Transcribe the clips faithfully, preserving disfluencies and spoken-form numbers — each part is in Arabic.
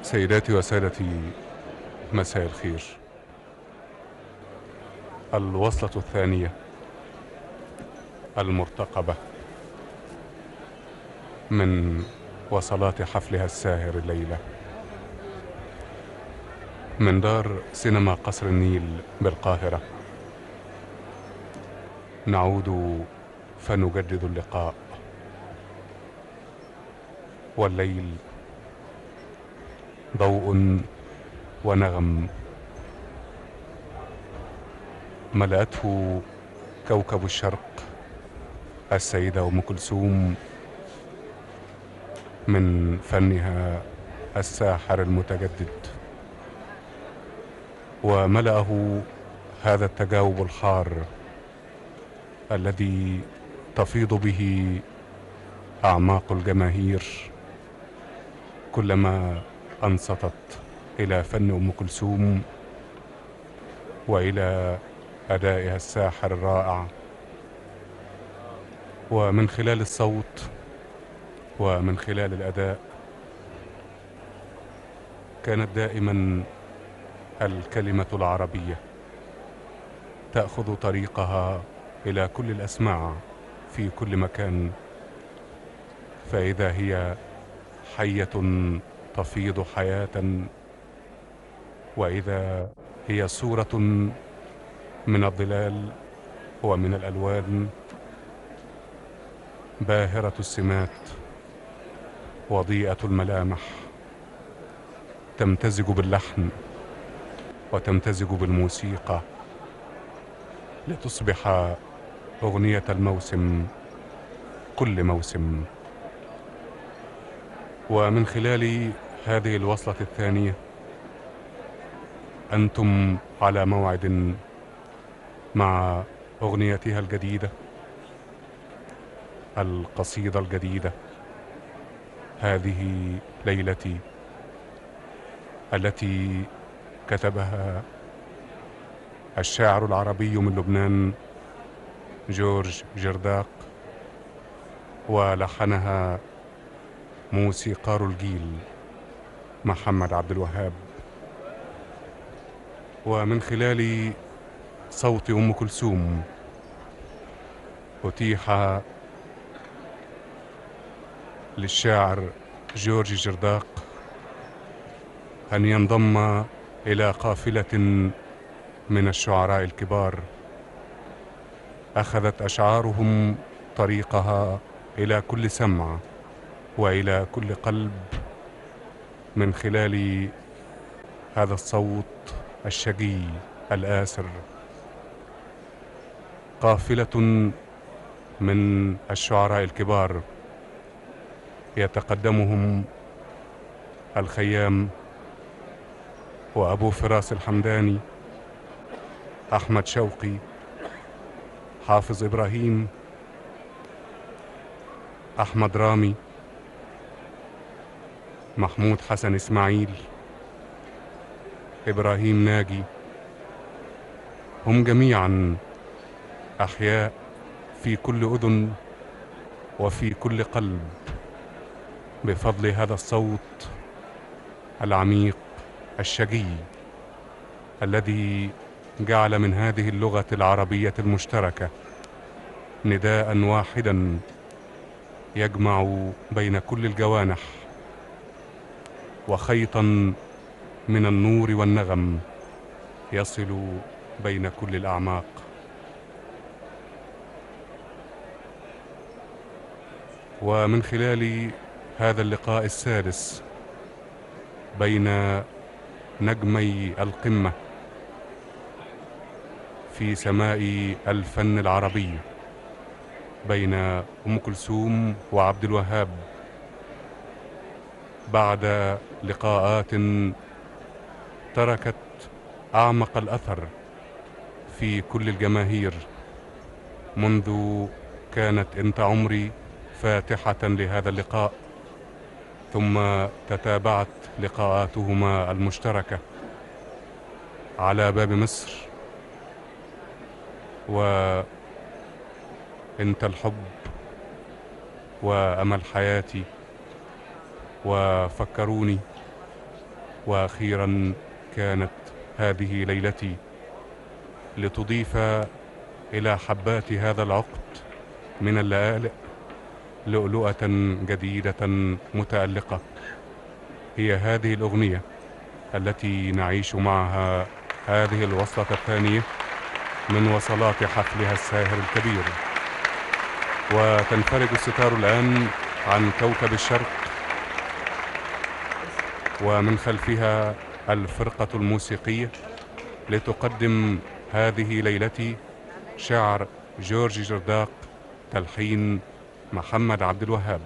سيداتي وسادتي، مساء الخير. الوصلة الثانية المرتقبة من وصلات حفلها الساهر الليلة من دار سينما قصر النيل بالقاهرة. نعود فنجدد اللقاء، والليل ضوء ونغم ملأته كوكب الشرق السيدة أم كلثوم من فنها الساحر المتجدد، وملأه هذا التجاوب الحار الذي تفيض به أعماق الجماهير كلما أنصتت إلى فن أم كلثوم وإلى أدائها الساحر الرائع. ومن خلال الصوت ومن خلال الأداء كانت دائما الكلمة العربية تأخذ طريقها إلى كل الأسماع في كل مكان، فإذا هي حية تفيض حياة، وإذا هي صورة من الظلال ومن الألوان باهرة السمات وضيئة الملامح، تمتزج باللحن وتمتزج بالموسيقى لتصبح أغنية الموسم كل موسم. ومن خلال هذه الوصلة الثانية أنتم على موعد مع أغنيتها الجديدة، القصيدة الجديدة، هذه ليلتي، التي كتبها الشاعر العربي من لبنان جورج جرداق، ولحنها موسيقار الجيل محمد عبد الوهاب. ومن خلال صوت أم كلثوم أتيح للشاعر جورج جرداق أن ينضم إلى قافلة من الشعراء الكبار أخذت أشعارهم طريقها إلى كل سمع وإلى كل قلب من خلال هذا الصوت الشجي الآسر. قافلة من الشعراء الكبار يتقدمهم الخيام وأبو فراس الحمداني، أحمد شوقي، حافظ إبراهيم، أحمد رامي، محمود حسن إسماعيل، إبراهيم ناجي. هم جميعا أحياء في كل أذن وفي كل قلب بفضل هذا الصوت العميق الشجي الذي جعل من هذه اللغة العربية المشتركة نداء واحدا يجمع بين كل الجوانح، وخيطا من النور والنغم يصل بين كل الأعماق. ومن خلال هذا اللقاء السادس بين نجمي القمة في سماء الفن العربي، بين أم كلثوم وعبد الوهاب، بعد لقاءات تركت أعمق الأثر في كل الجماهير، منذ كانت أنت عمري فاتحة لهذا اللقاء، ثم تتابعت لقاءاتهما المشتركة على باب مصر، وأنت الحب، وأمل حياتي، وفكروني، وأخيرا كانت هذه ليلتي لتضيف إلى حبات هذا العقد من اللآلئ لؤلؤة جديدة متألقة. هي هذه الأغنية التي نعيش معها هذه الوصلة الثانية من وصلات حفلها الساهر الكبير. وتنفرج الستار الآن عن كوكب الشرق، ومن خلفها الفرقة الموسيقية لتقدم هذه ليلتي، شعر جورج جرداق، تلحين محمد عبد الوهاب.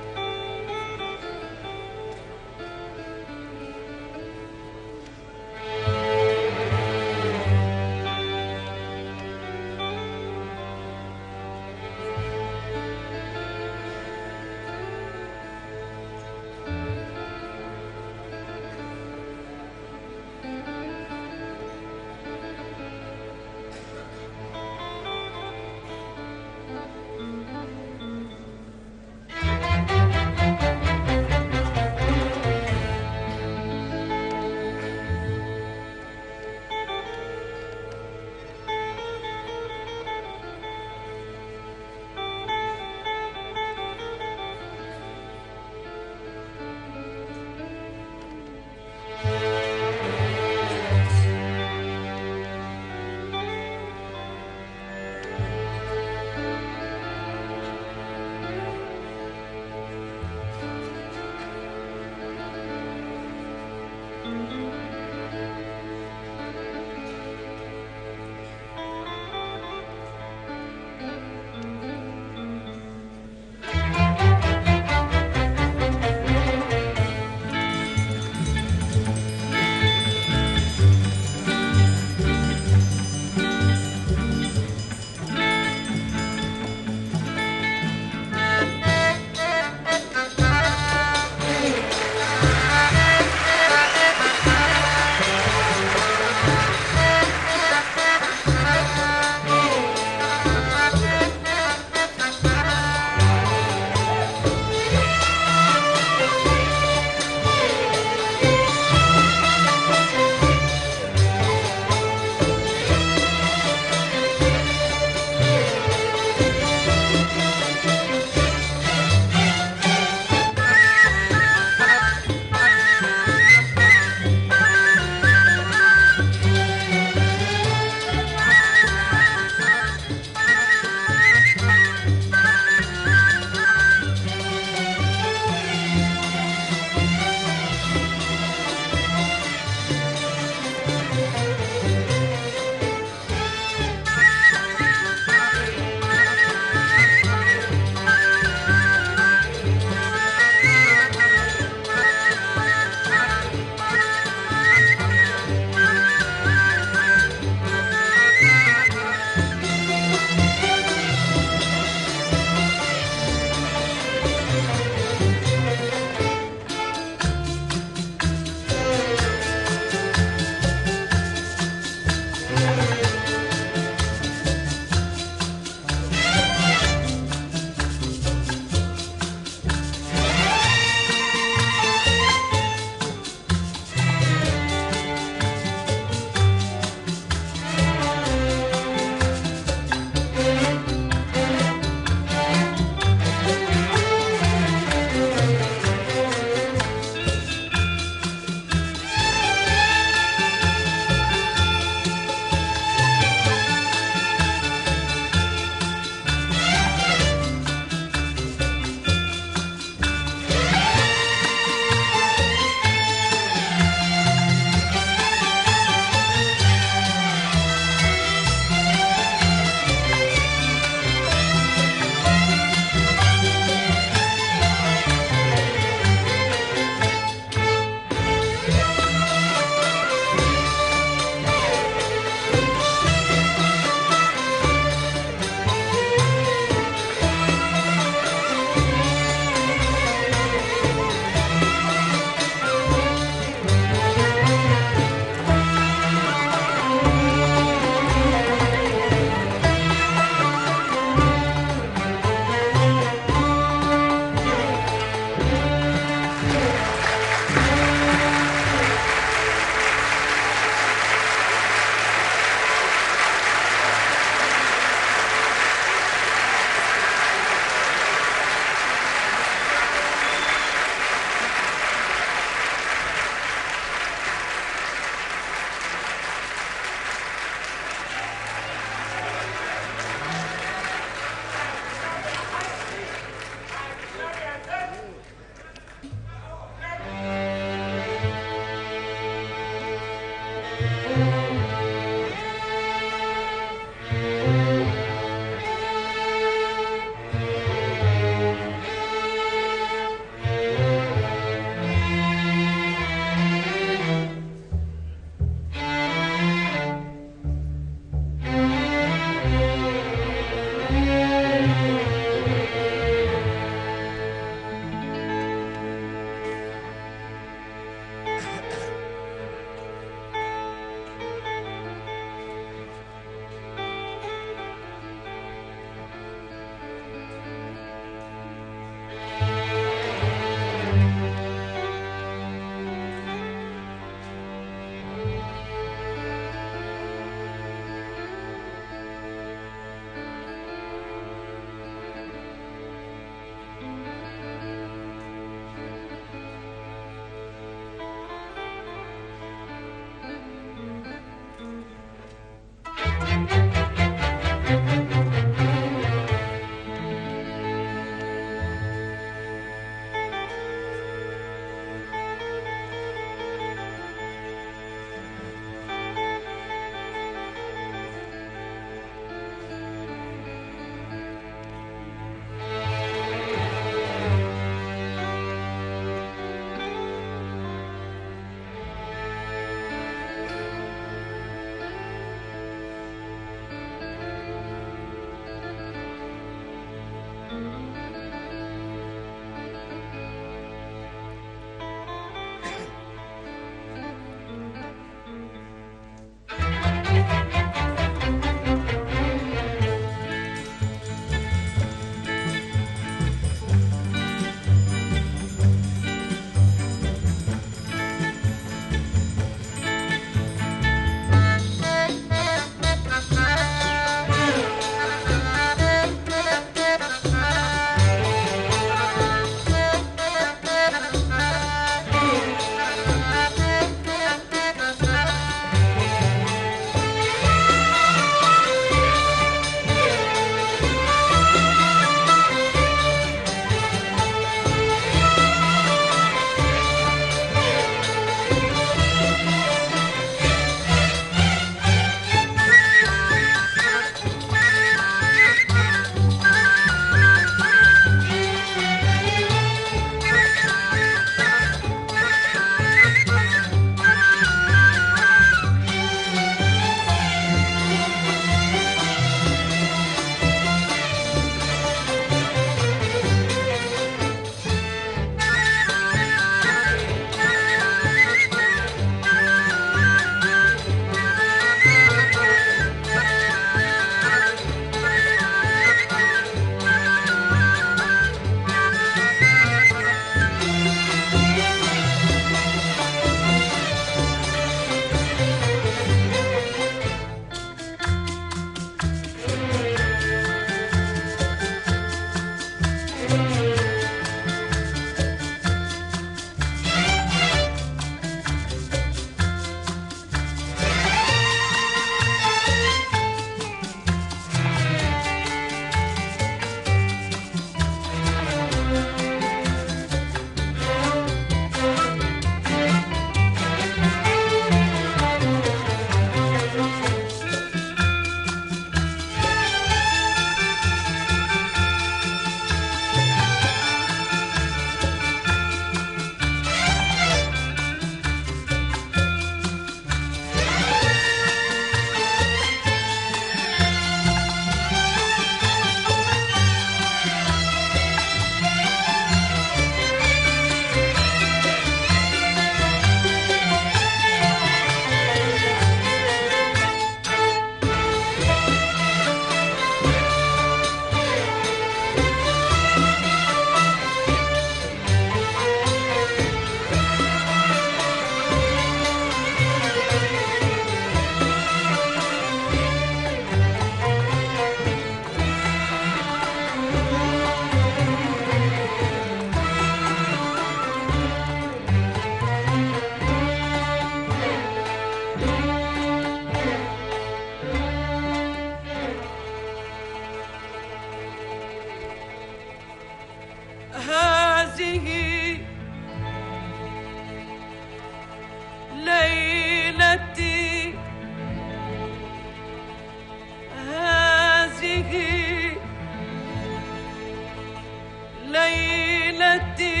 ليلتي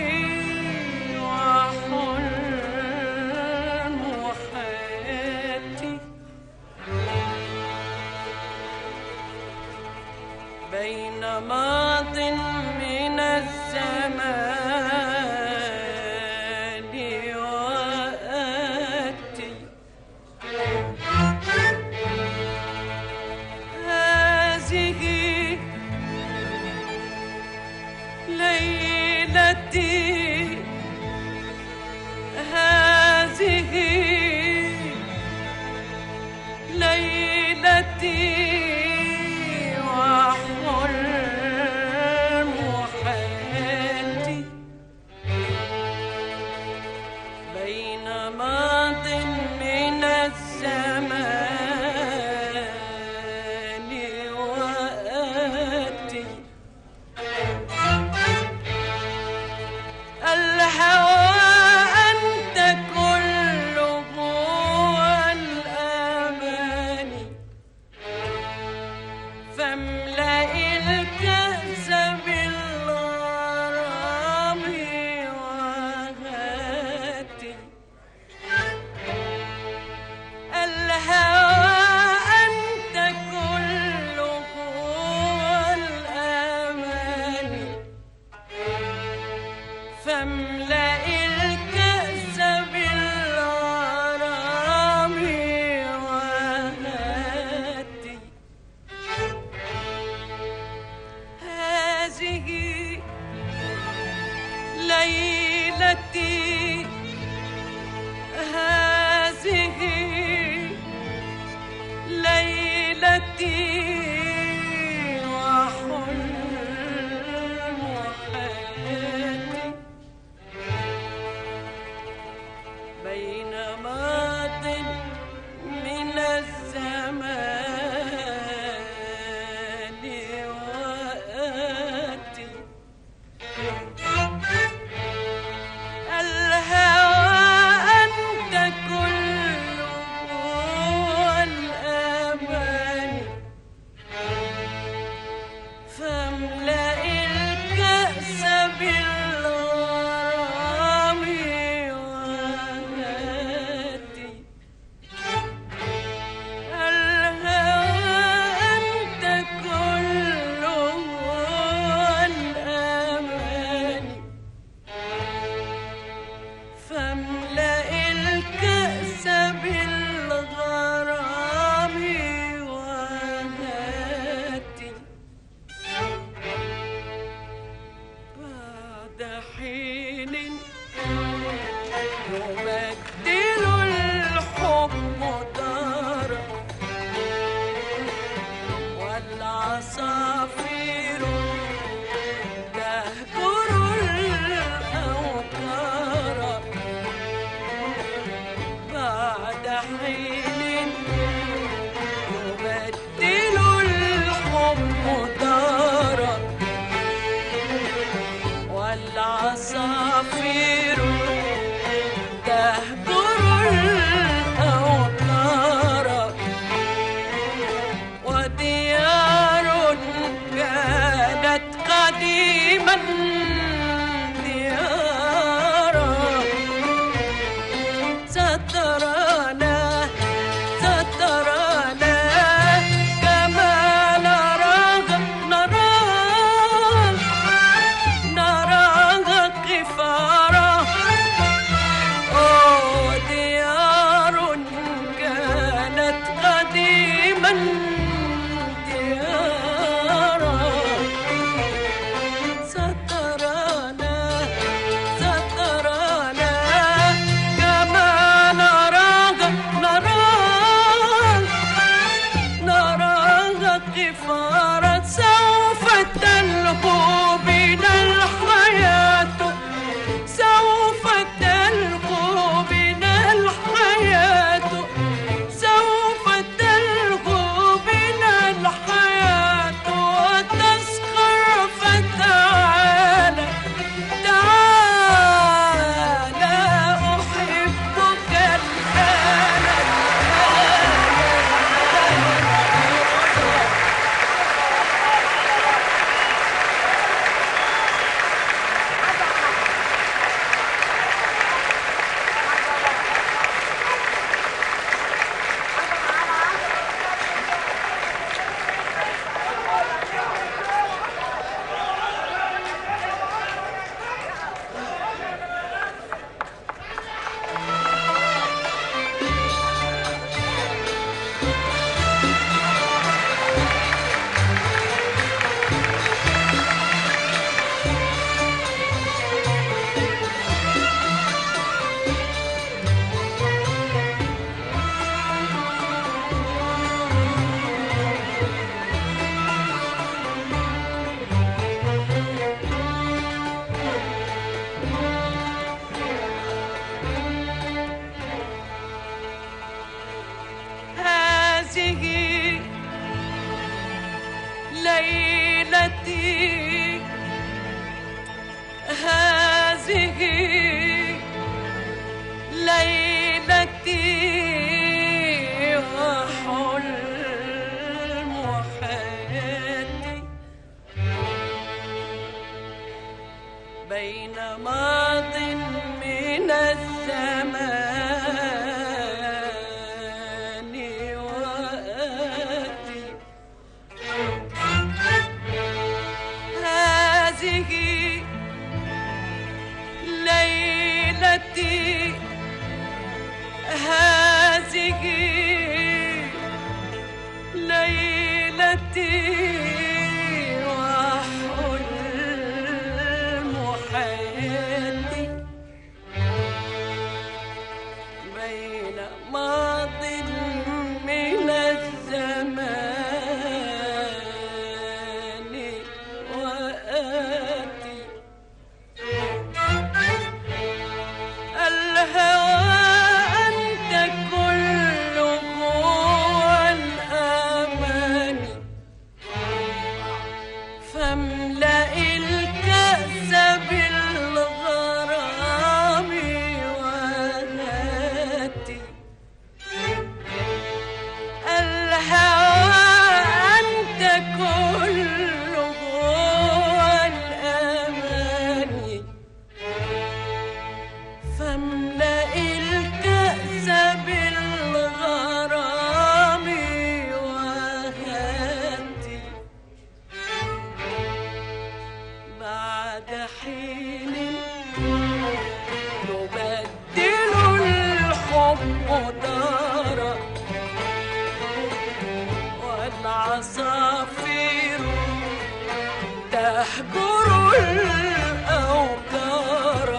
وحلم حياتي بين ماض من الزمان وآتي هذه ليلتي هذه ليلتي وحلم حياتي بين ماض من الزمان وآتي الهوى أنت كله والأماني فاملأ الكأس بالغرام وهاتي الهوى أنت كله والأماني فاملأ الكأس بالغرام وهاتي هذه ليلتي هذه ليلتي وحلم حياتي بين ماض من الزمان وآتي الهوى أنت كله والأماني فاملأ الكأس بالغرام وهاتي الهوى أنت كله والأماني فاملأ الكأس بالغرام وهاتي ليلتي هذه ليلتي وحلم حياتي بين ماض من الزمان وآتي هذه ليلتي هذه ليلتي وحلم حياتي بين ماض من الزمان وآتي الهوى أنت كله والأمان فاملأ الكأس بالغرام وهاتي الهوى أنت كله والأمان فاملأ الكأس بالغرام وهاتي بعد حين يبدل الحب دارا والعصافير تهجر الأوكار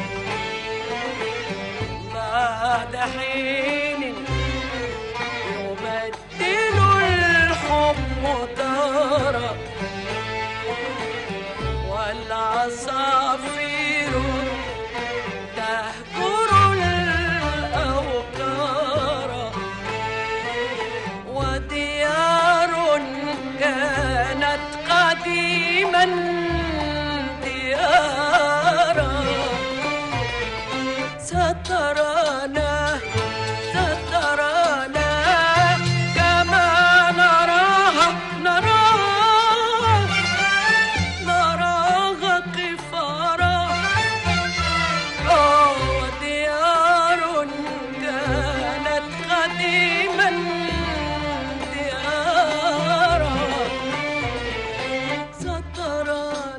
بعد حين يبدل الحب دارا والعصافير تهجر الأوكار وديار كانت قديما ديارا سترانا سترانا كما نراها نراها نراها قفارا وديار كانت قديما ديارا سترانا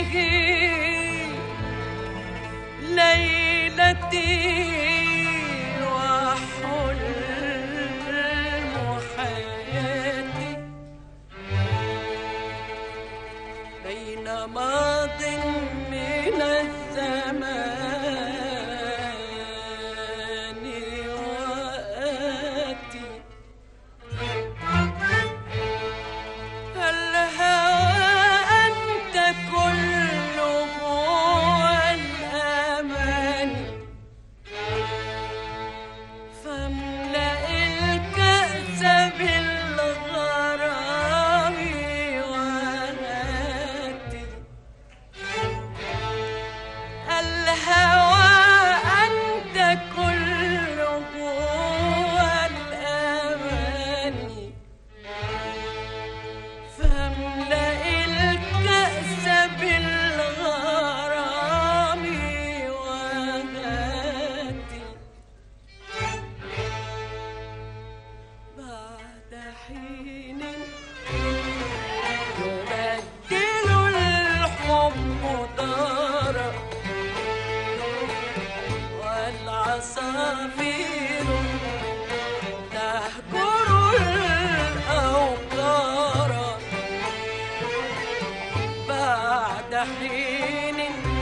ليلتي وحلم حياتي بين ماض من الزمان وآتي. الهوى أنت كله والأمان، فاملأ الكأس بالغرام وهاتي. الهوى أنت كله والأمان، فاملأ الكأس بالغرام وهاتي. بعد حين يبدل الحب دارا، والعصافير تهجر الأوقار. بعد حين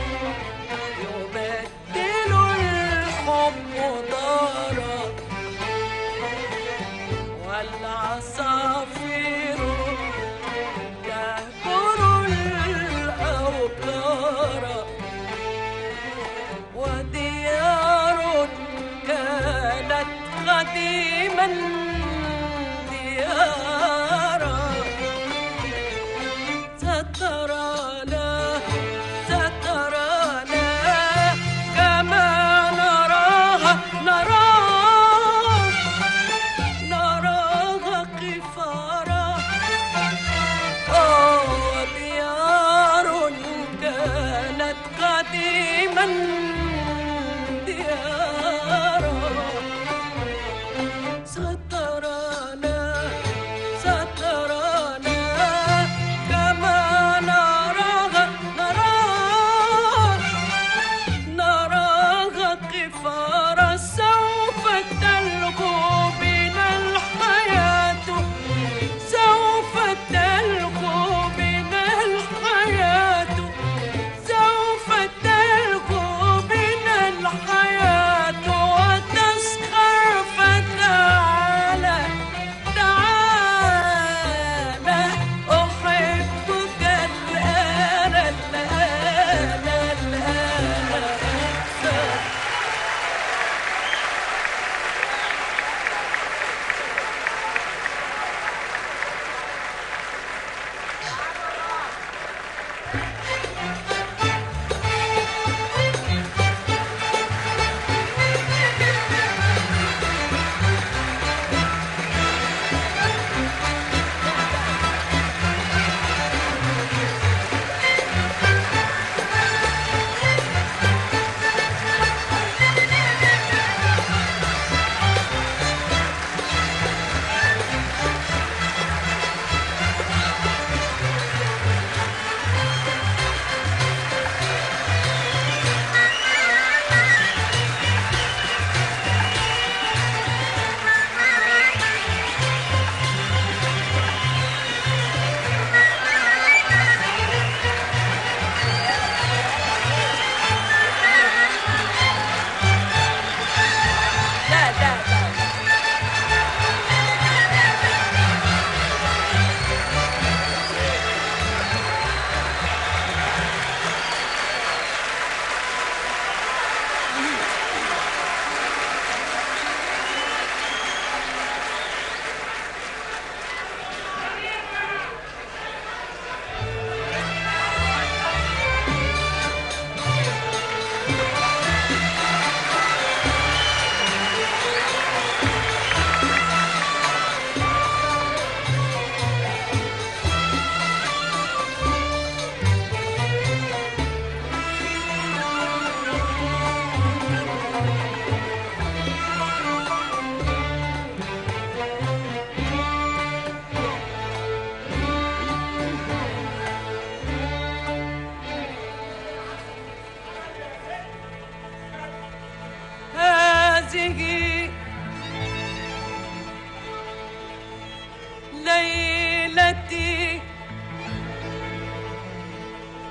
يبدل الحب دارا، والعصافير تهجر الأوقار. وديار كانت قديما ديارا، سترانا سترانا كما نراها نراها نراها قفارا. آه ديار كانت قديما ديارا، سترانا سترانا كما نراها نراها نراها قفارا. سوف تلقو بنا الحياة، سوف تلقو بنا الحياة، سوف تلقو بنا الحياة وتسخر. فتعالى تعالى أحبك الآن الآن الآن أكثر.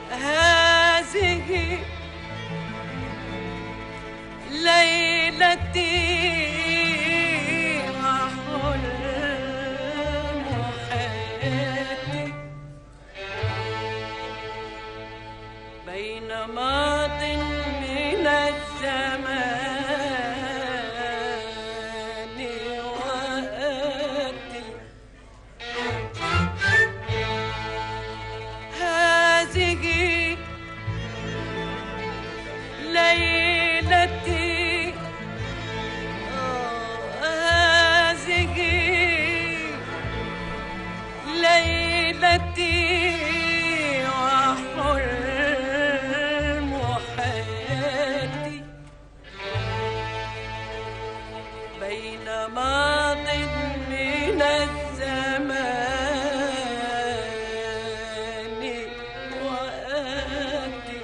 هذه ليلتي وحلم حياتي بين ماض من الزمان وآتي هذه ليلتي هذه ليلتي وحلم حياتي بين ماض من الزمان وآتي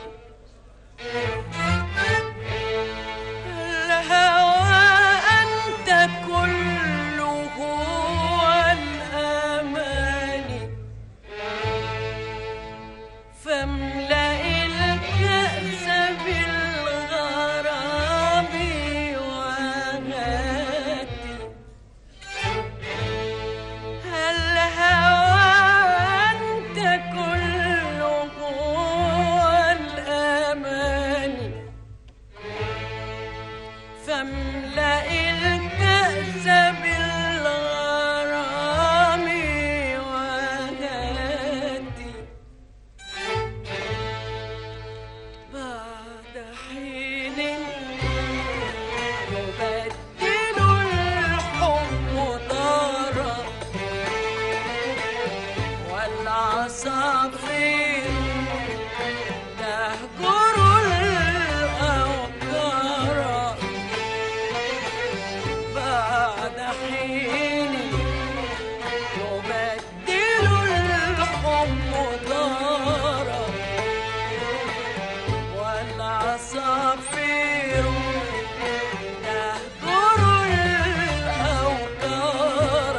الهوى أنت كله والأماني فاملأ الكأس بالغرام وهاتي الهوى أنت كله والأماني فاملأ الكأس بالغرام وهاتي بعد حين يبدل الحب دارا والعصافير تهجر الأوتار بعد حين يبدل الحب دارا والعصافير تهجر الأوتار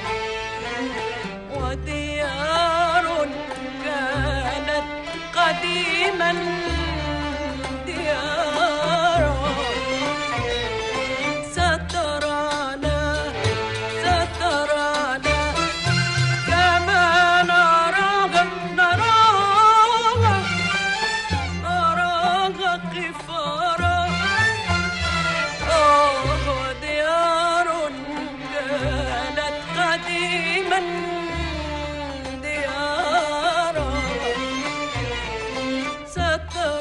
وديار كانت قديما ديارا سترانا سترانا كما نراها نراها نراها قفارا وديار كانت قديما ديارا سترانا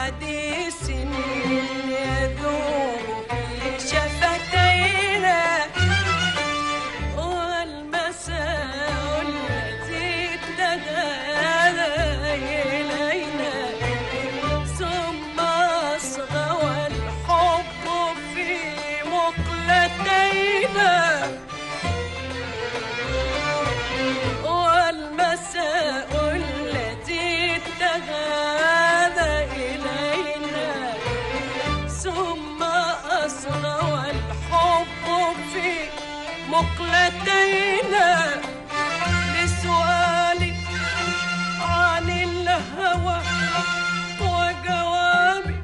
وحديث يذوب في شفتينا والمساء التي اتجهنا إلينا ثم أصغى والحب في مقلتينا والمساء التي اتجهنا إلينا ثم أصغى والحب في مقلتينا لسؤالي عن الهوى وجوابي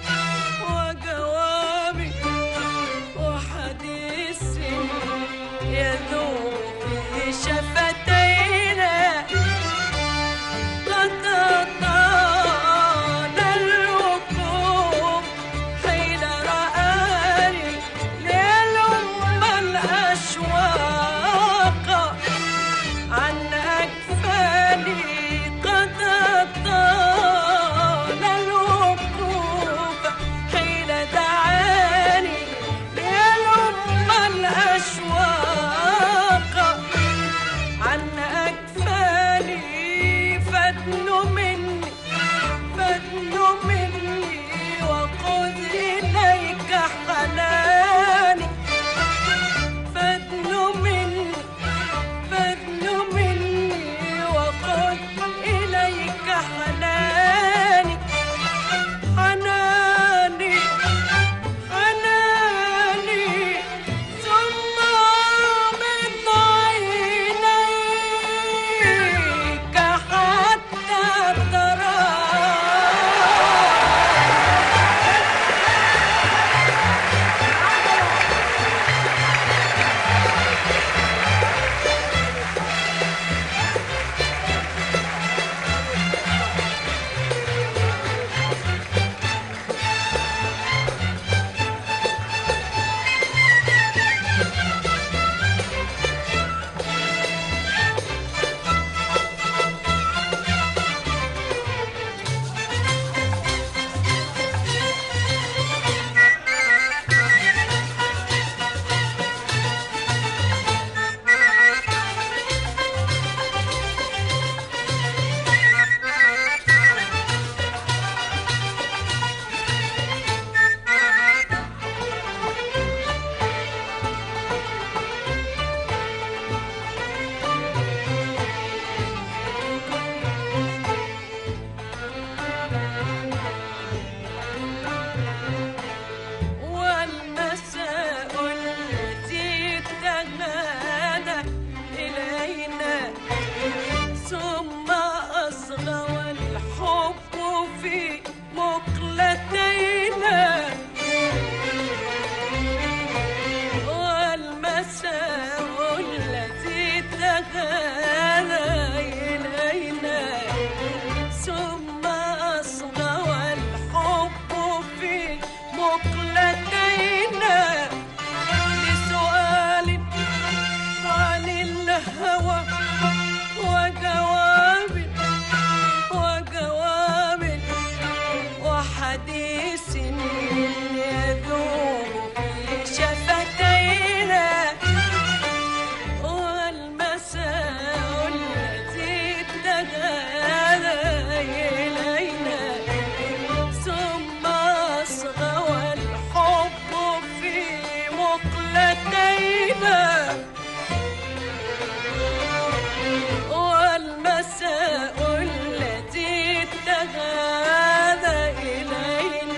وجوابي وحديث يذوب في شفتينا قد طال الوقوف حين رآني ليلم الأشواق عن أكفاني قد طال الوقوف حين دعاني ليلم الأشواق عن أكفاني فادن مني فادن مني وخذ إليك حناني فادن مني فادن مني وخذ إليك حناني حناني حناني ثم من عينيك حتى ترى والمساء التي اتجهنا إلينا ثم أصغى والحب في مقلتينا والمساء التي اتجهنا إلينا ثم أصغى والحب في مقلتينا لسؤالي عن الهوى وجوابي وجوابي وحديث يذوب في شفتينا والمساء التي اتجهنا إلينا ثم أصغى والحب في مقلتينا والمساء التي اتجهنا إلينا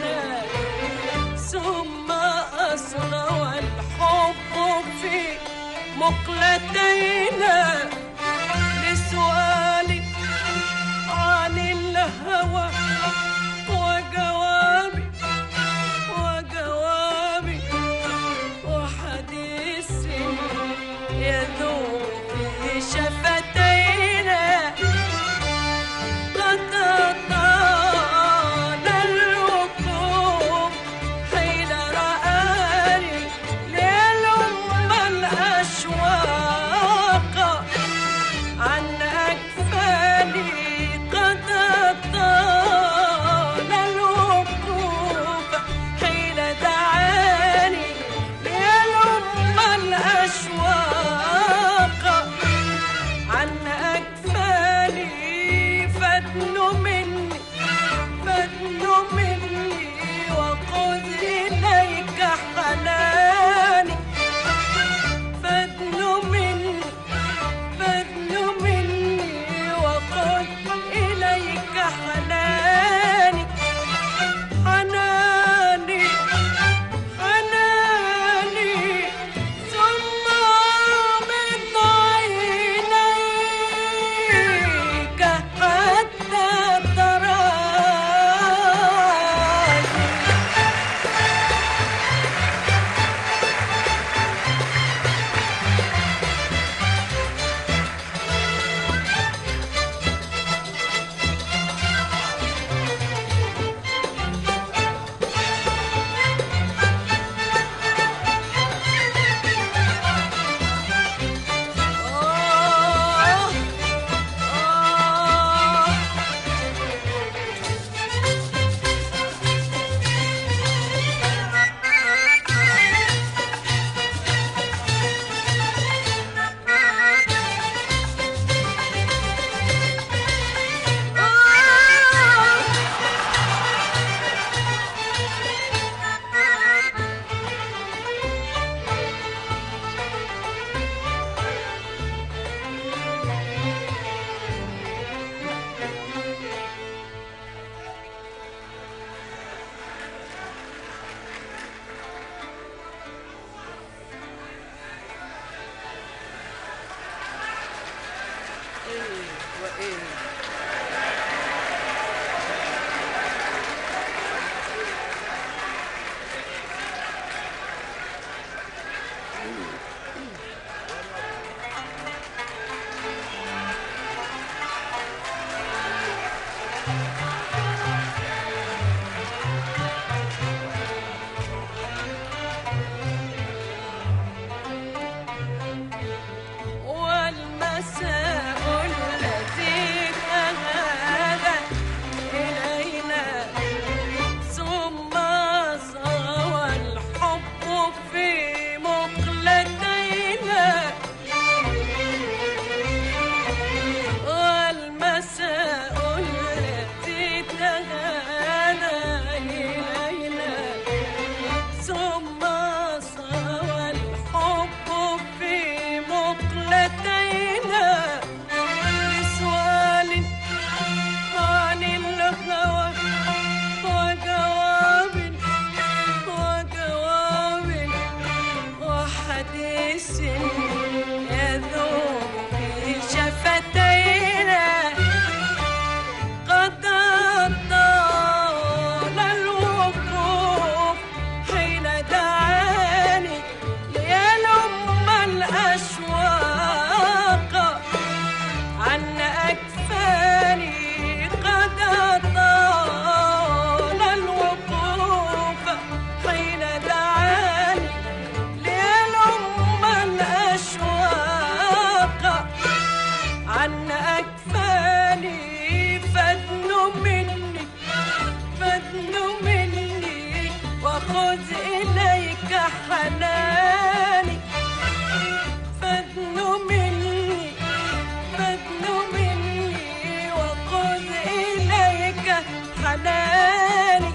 فادنو مني وخذ إليك حناني، فادنو مني فادنو مني وخذ إليك حناني،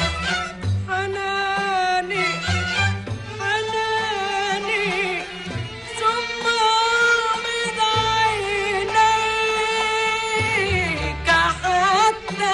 حناني حناني ثم غمض عينيك حتى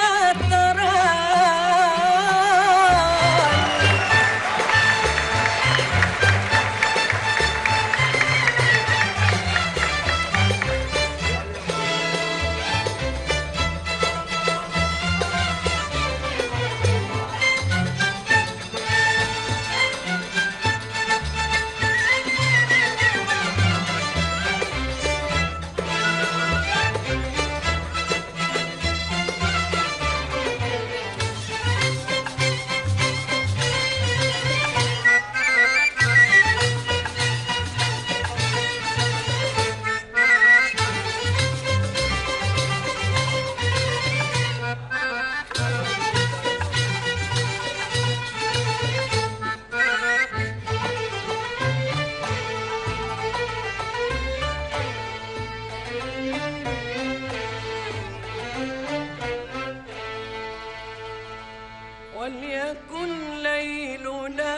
وليكن ليلنا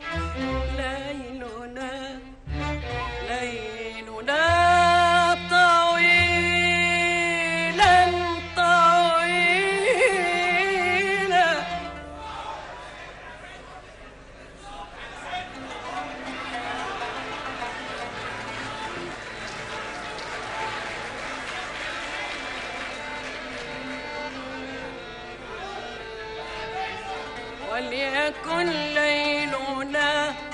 ليلنا ليلنا طويلا طويلا، وليكن ليلنا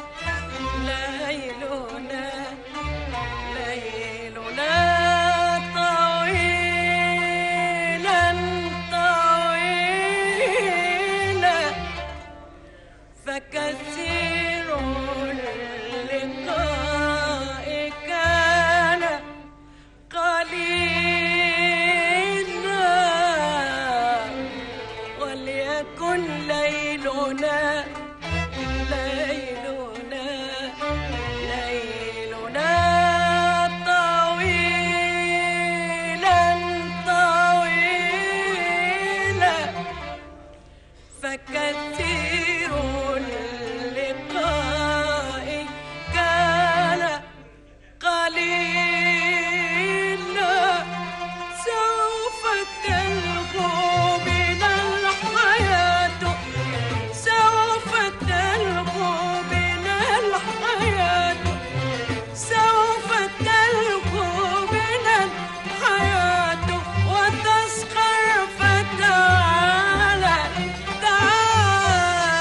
ليلنا ليلنا طويلا طويلا، فكثير اللقاء كان قليلا، وليكن ليلنا ليلنا ليلنا طويلا طويلا، فكثير اللقاء كان قليلا، سوف تلغو بنا الحياة، سوف تلغو بنا الحياة، سوف تلغو بنا الحياة وتسخر، فتعالى تعالى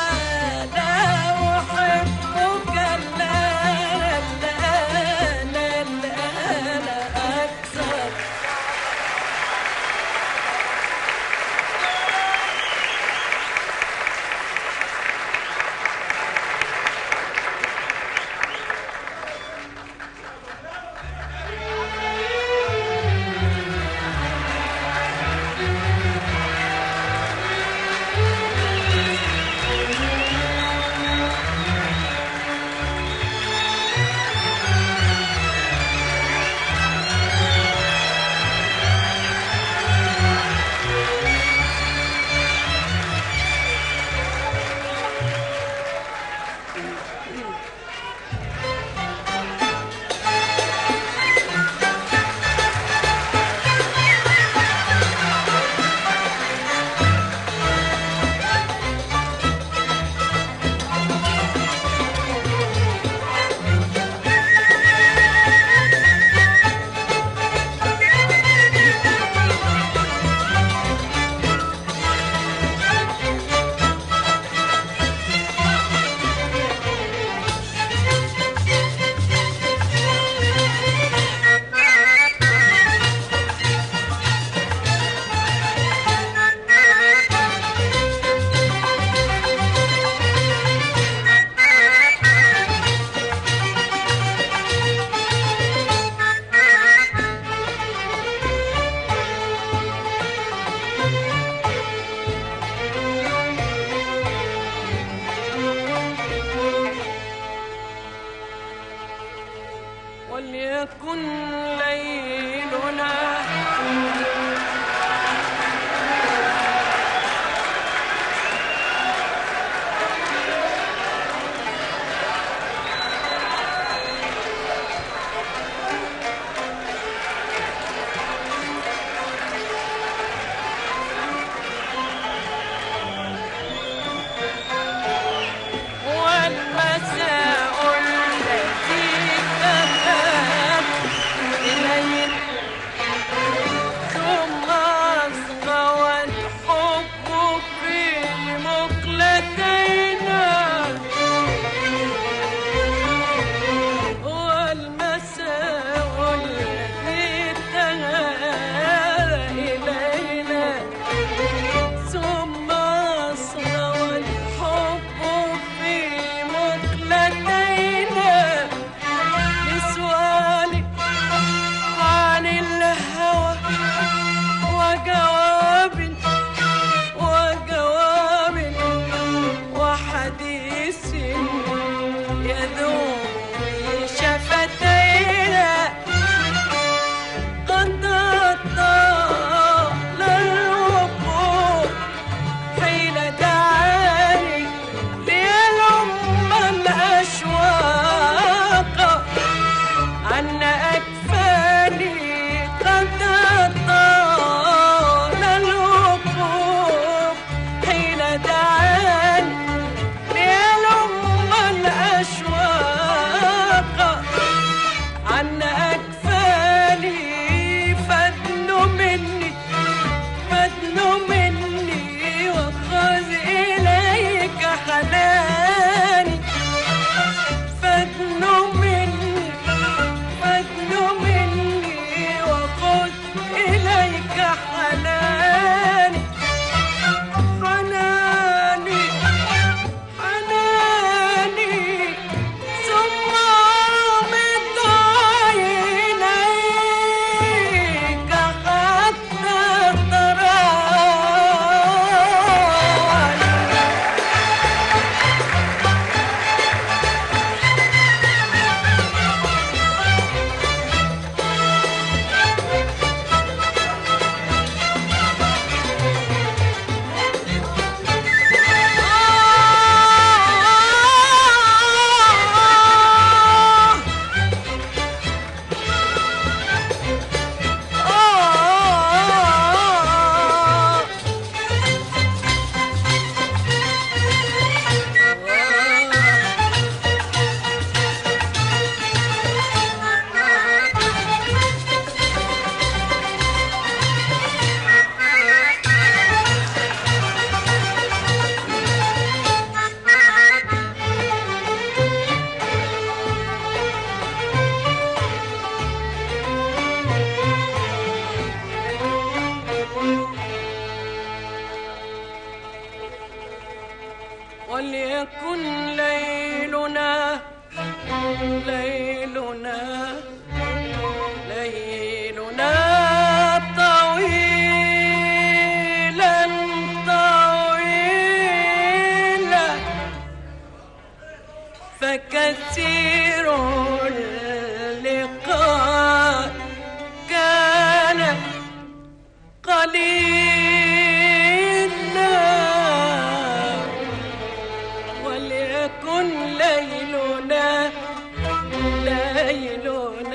حناني فادنوا مني فادنوا مني وخذ إليك حناني حناني حناني ثم غمض عينيك حتى تراني. وليكن ليلنا ليلنا ليلنا طويلا طويلا فكثير اللقاء كان قليلا وليكن ليلنا ليلنا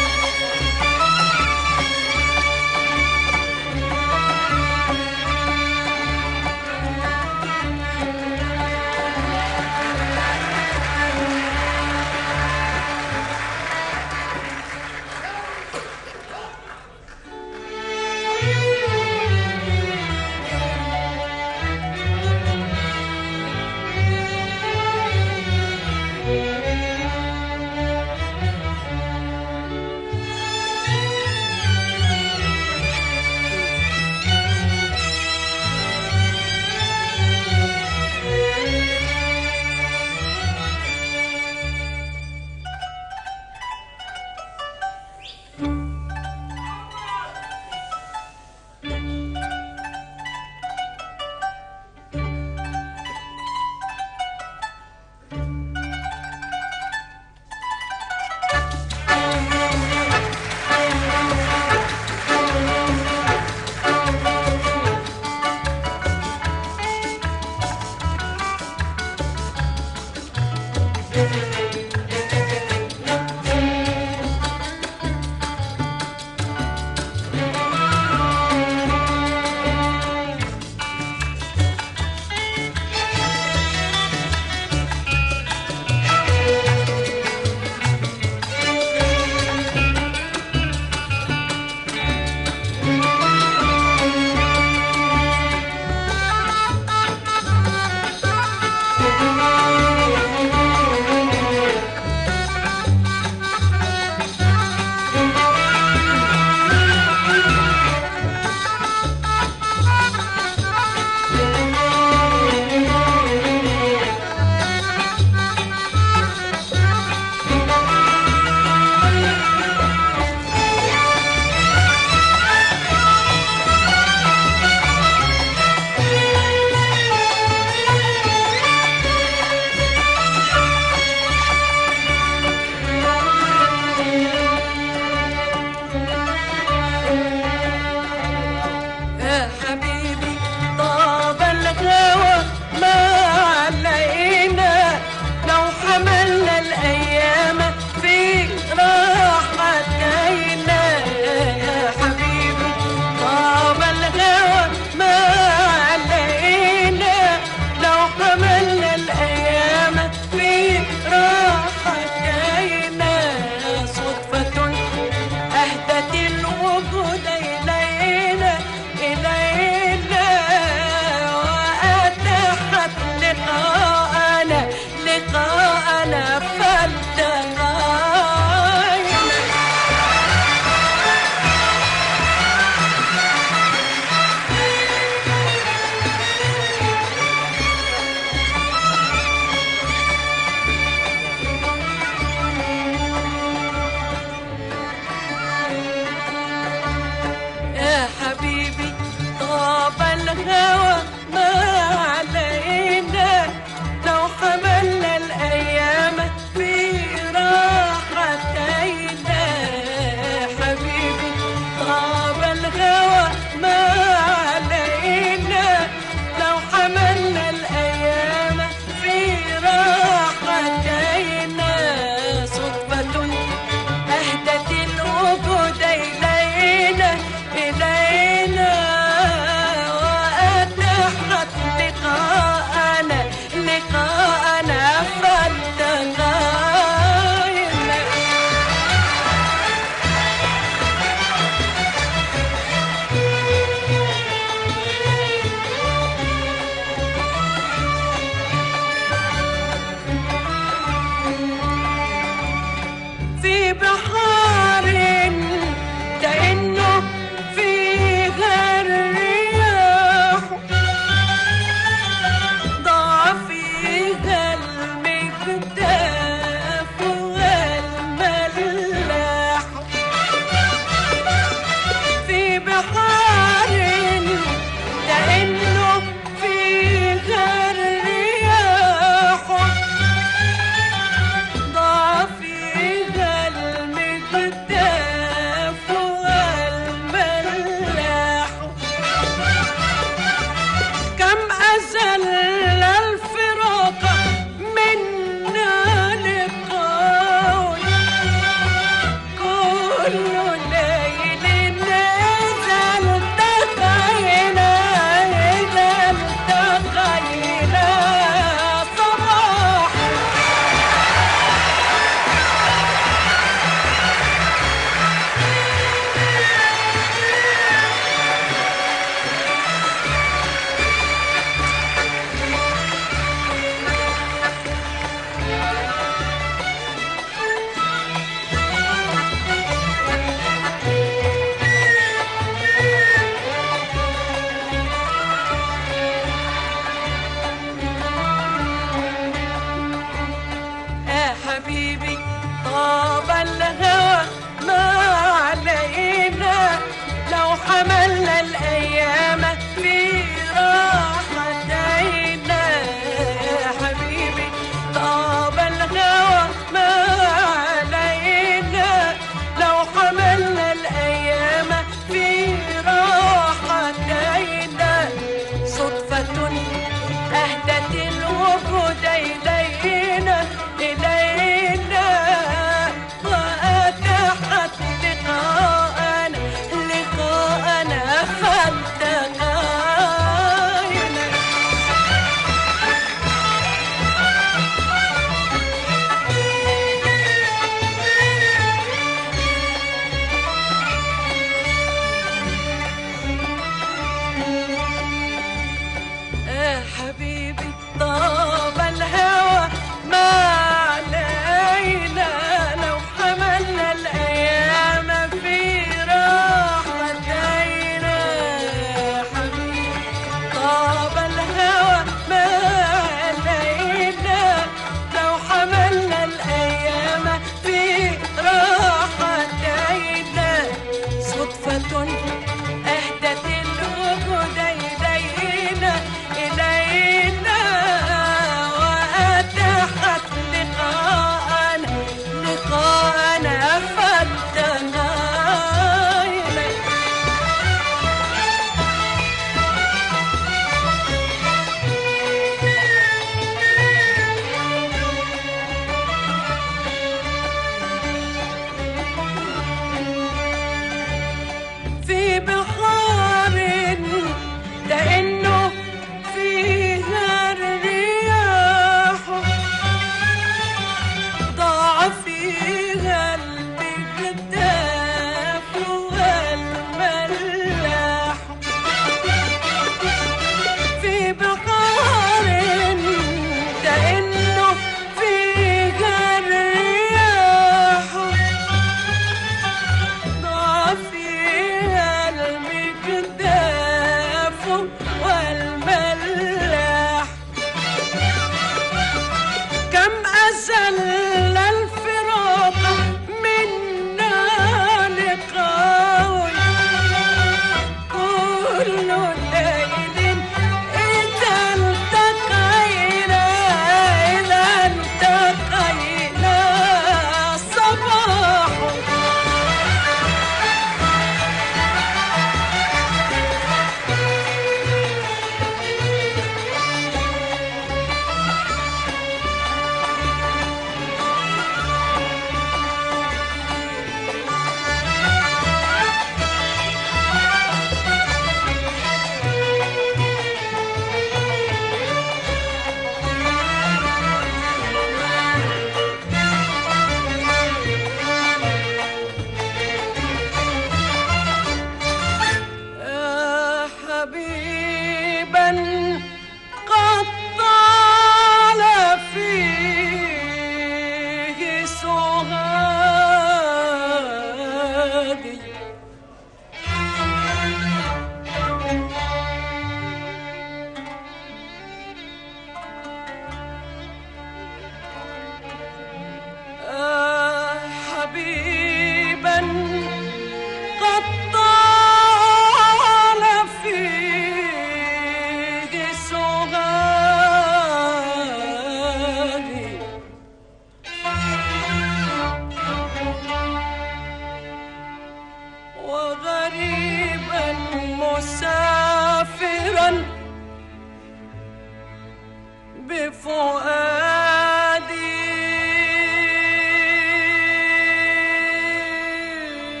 بفؤادي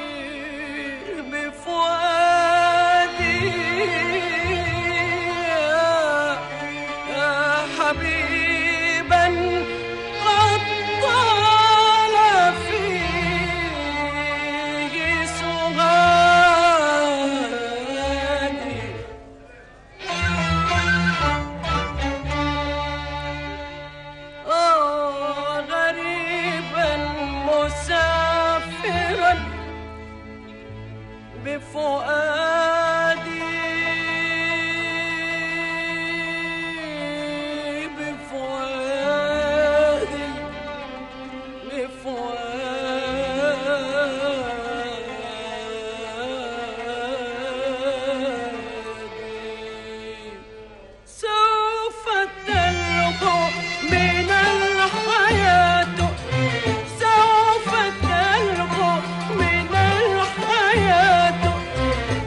بفؤادي بفؤادي بفؤادي سوف تلقى من الحياة سوف تلقى من الحياة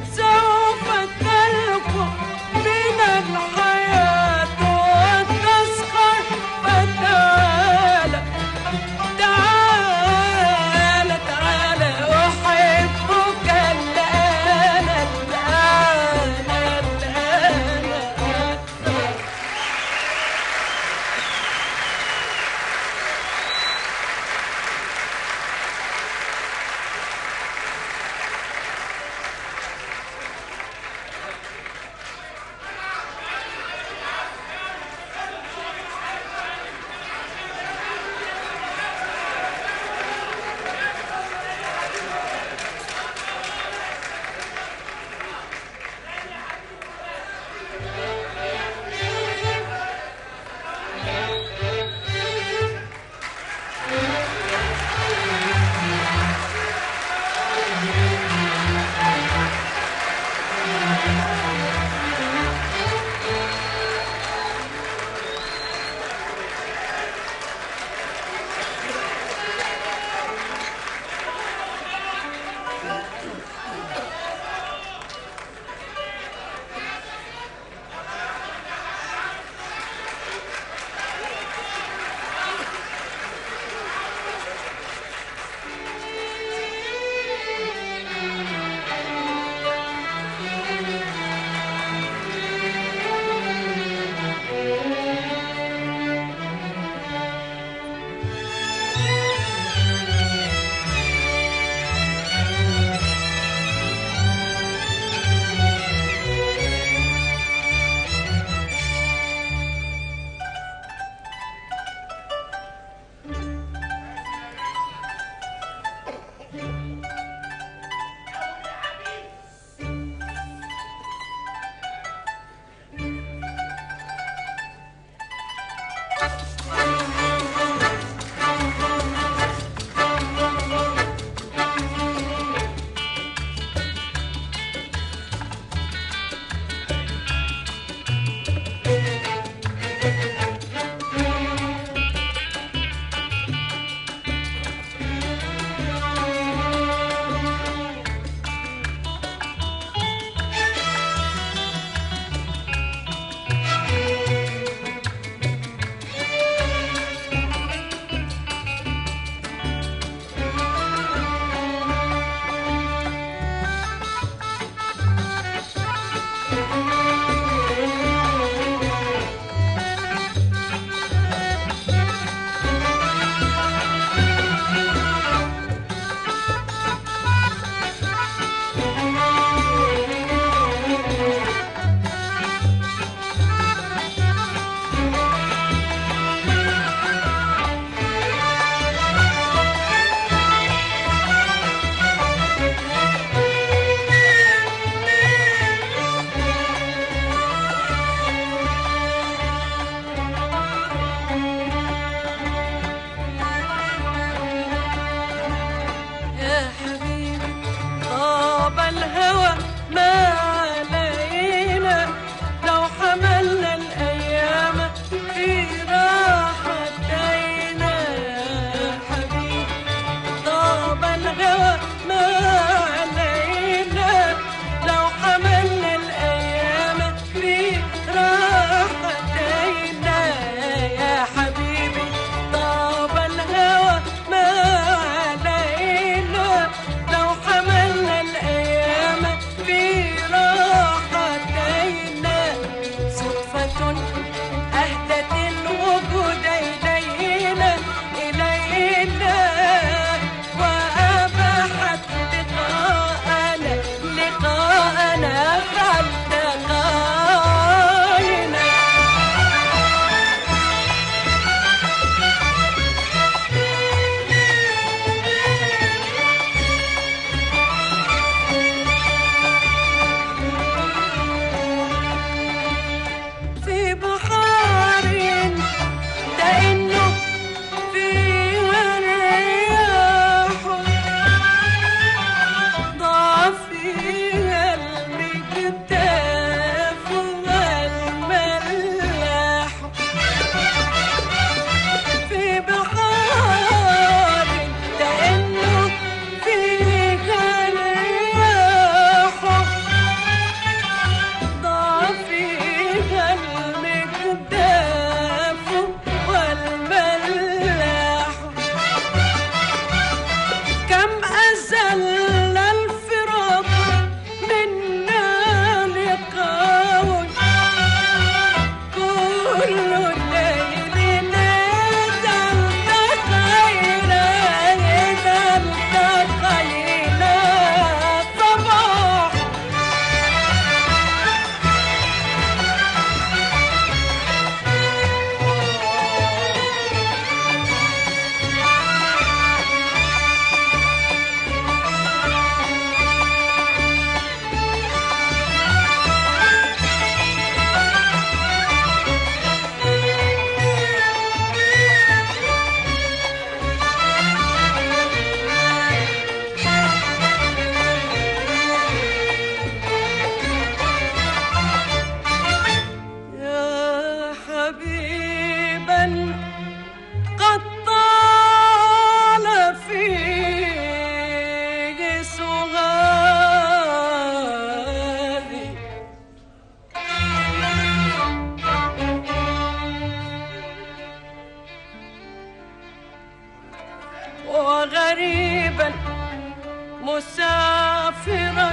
مسافرا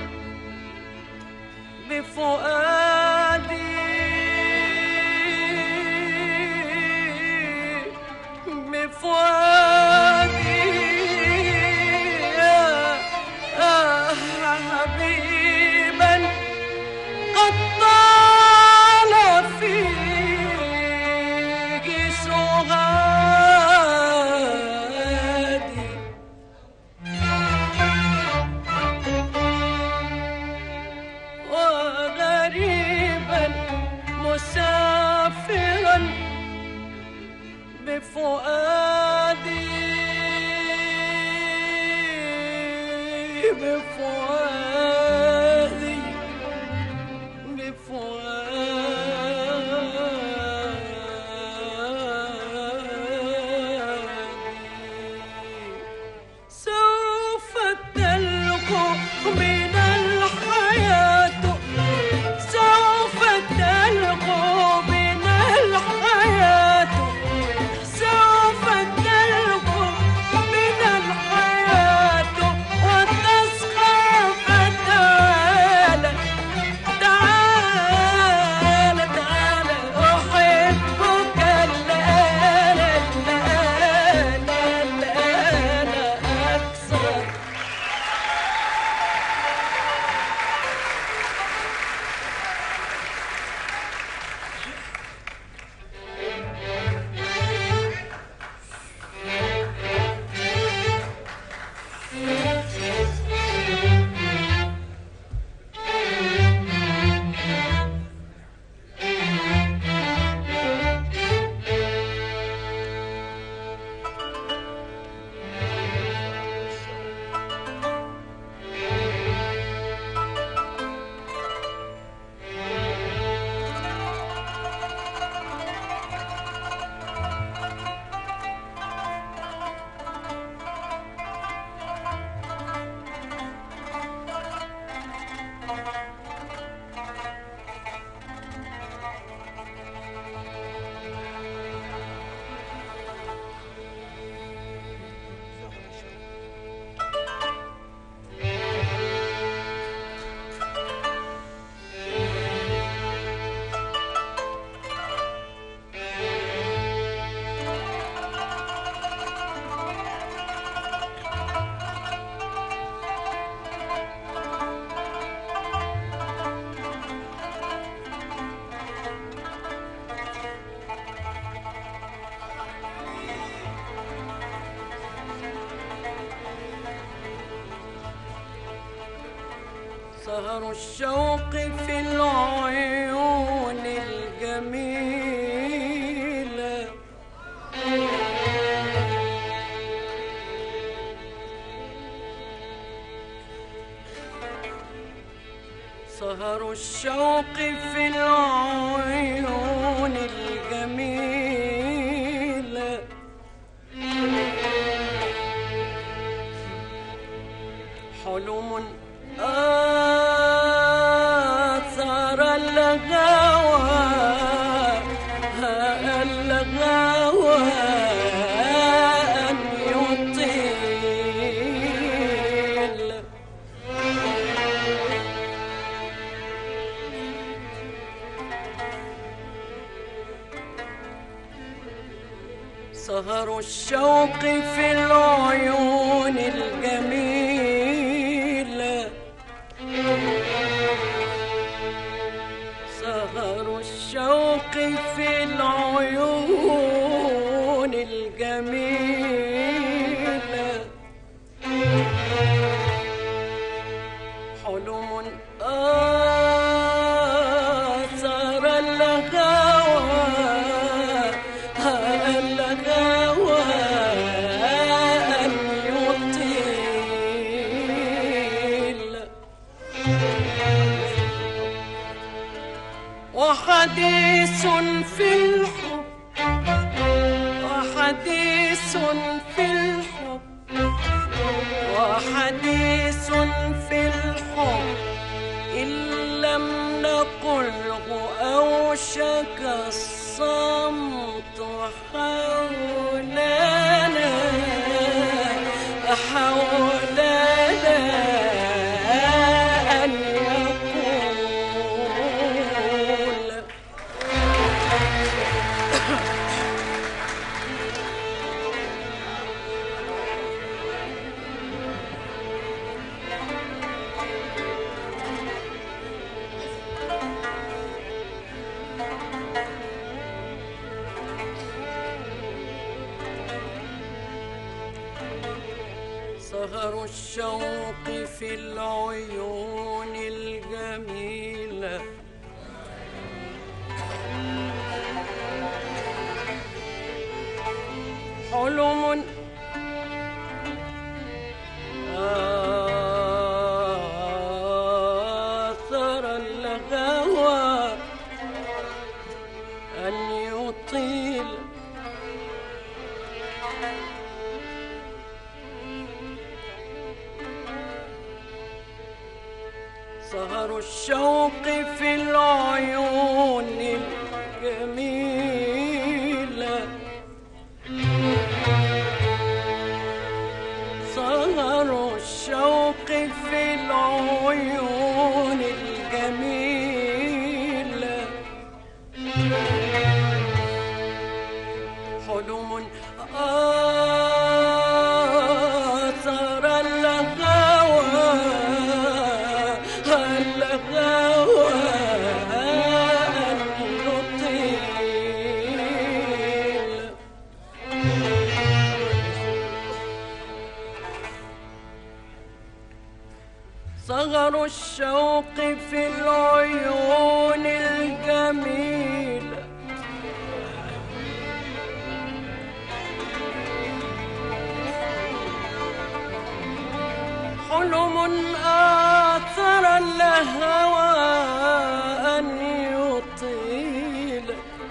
بفؤادي بفؤادي يا حبيبا قد طال فيك سهادي وغريبا مسافرا بفؤادي بفؤادي بفؤادي سوف تلقى من الحياة سوف تلقى من الحياة سوف تلقى من الحياة وتسخر فتعالى تعالى تعالى أحبك الآن الآن الآن أكثر سهر الشوق في العيون الجميلة سهر الشوق في العيون الجميلة حلم آثر الغوى الغوى أن يطيل سهر الشوق في العيون الجميلة سهر الشوق في العيون الجميلة حلم آثر الغوى الغوى أن يطيل وحديث في الحب وحديث في الحب وحديث في الحب إن لم نقله أوشك الصمت حولنا حولنا الشوق في العيون الجميلة، حلم آثر الهوى أن يطيل، سهر الشوق في العيون الجميلة، سهر الشوق في العيون الجميلة، حلم آثر الهوى الهوى أن يطيل، صغر الشوق في العيون الجميلة، حلم آثر الهوى أن يطيل،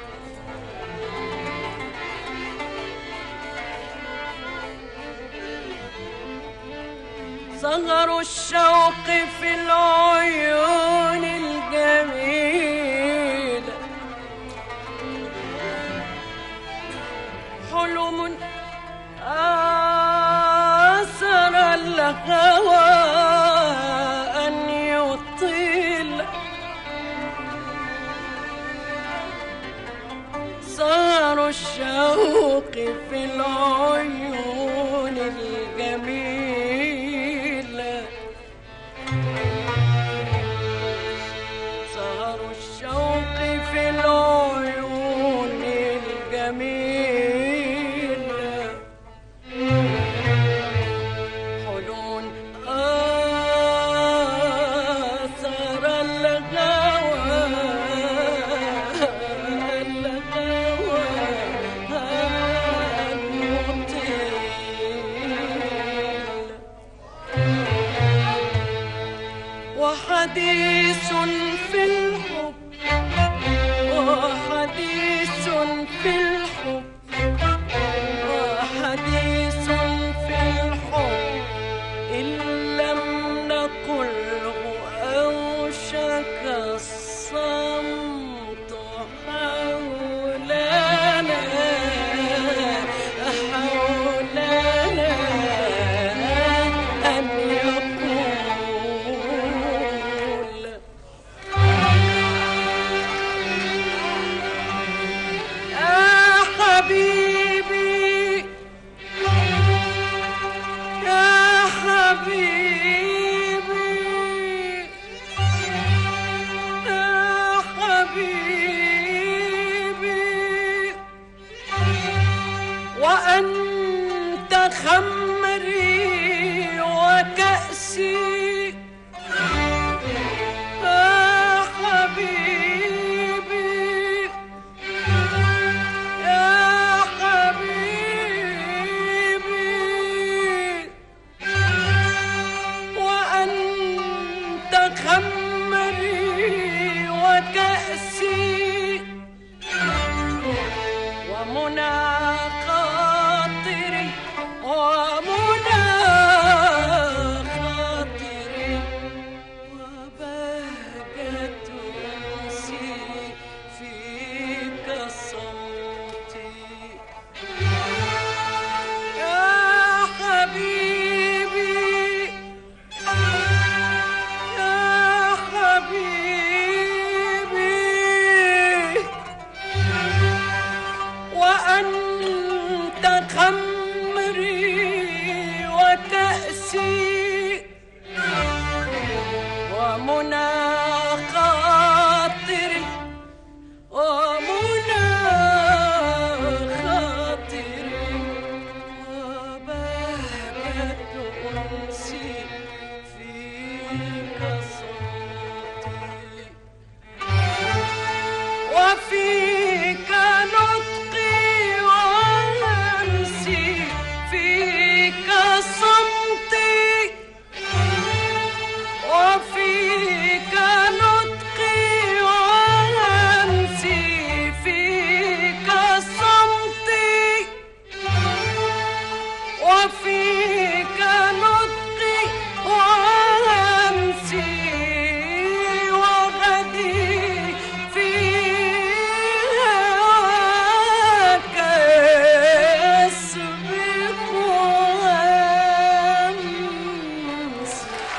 صغر الشوق في العيون الجميلة، حلم آثر الهوى أن يطيل، صغر الشوق في العيون الجميلة، سهر الشوق في العيون الجميلة، حلم آثر الهوى الهوى أن يطيل، وحديث في الحب وحديث في الحب وحديث في الحب إن لم نقله أوشك الصمت حولنا حولنا أن يقول، يا حبيبي يا حبيبي يا حبيبي، وأنت خمري وكأسي، يا حبيبي يا حبيبي، وأنت خمري وكأسي، ومنى خاطري ومنى خاطري، وبهجة أنسي فيك صوتي، يا حبيبي يا صوتي وفيك نطقي وأنسي فيك صمتي وفيك نطقي وأنسي فيك صمتي وفيك نطقي وأنسي وغدي فيك يسبق أمس.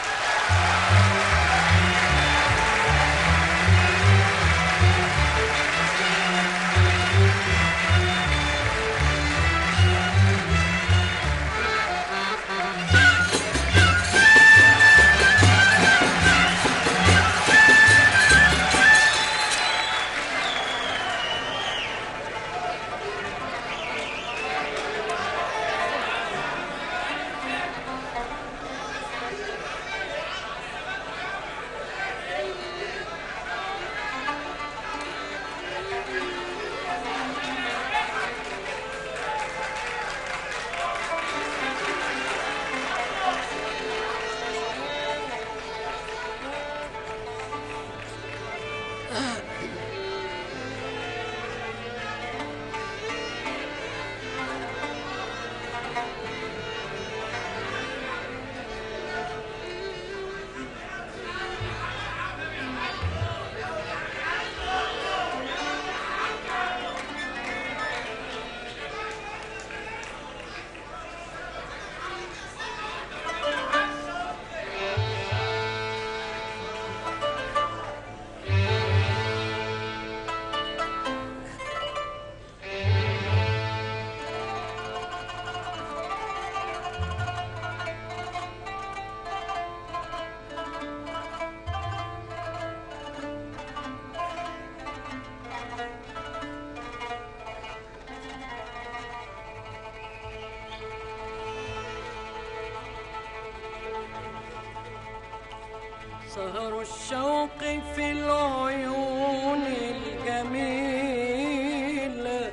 سهر الشوق في العيون الجميلة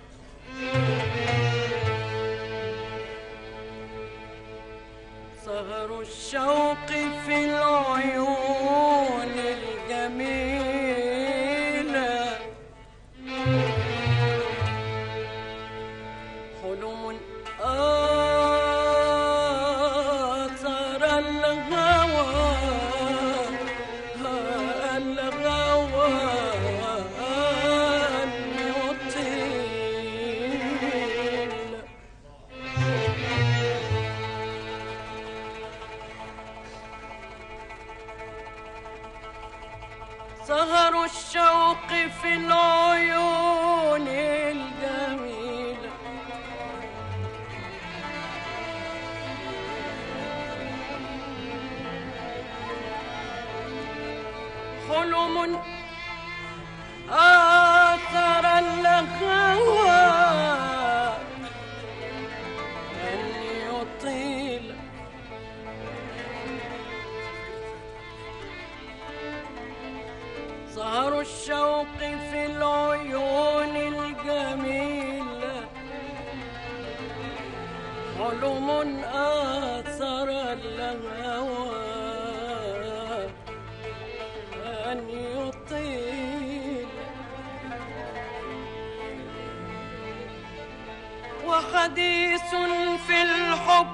سهر الشوق في العيون الجميلة حلم آثر الهوى الغوى أن يطيل سهر الشوق في العيون الجميلة حلم آثر الهوى أن يطيل سهر الشوق في العيون الجميلة حلم آثر الهوى أن يطيل وحديث في الحب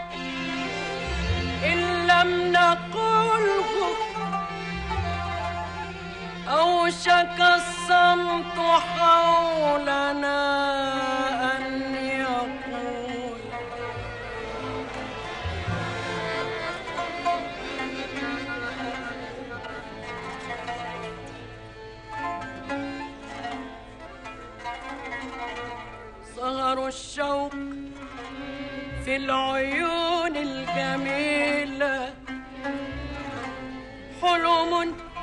إن لم نقله أوشك الصمت حولنا أن يقول سهر الشوق في العيون الجميلة حلم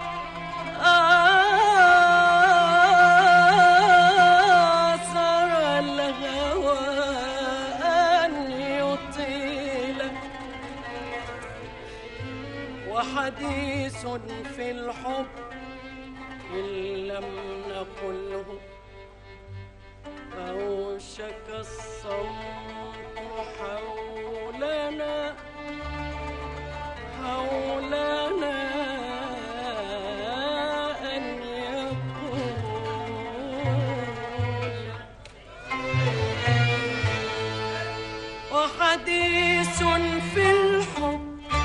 آثر الهوى أن يطيل وحديث في الحب إن لم نقله أوشك الصمت حولنا حولنا أن يقول وحديث في الحب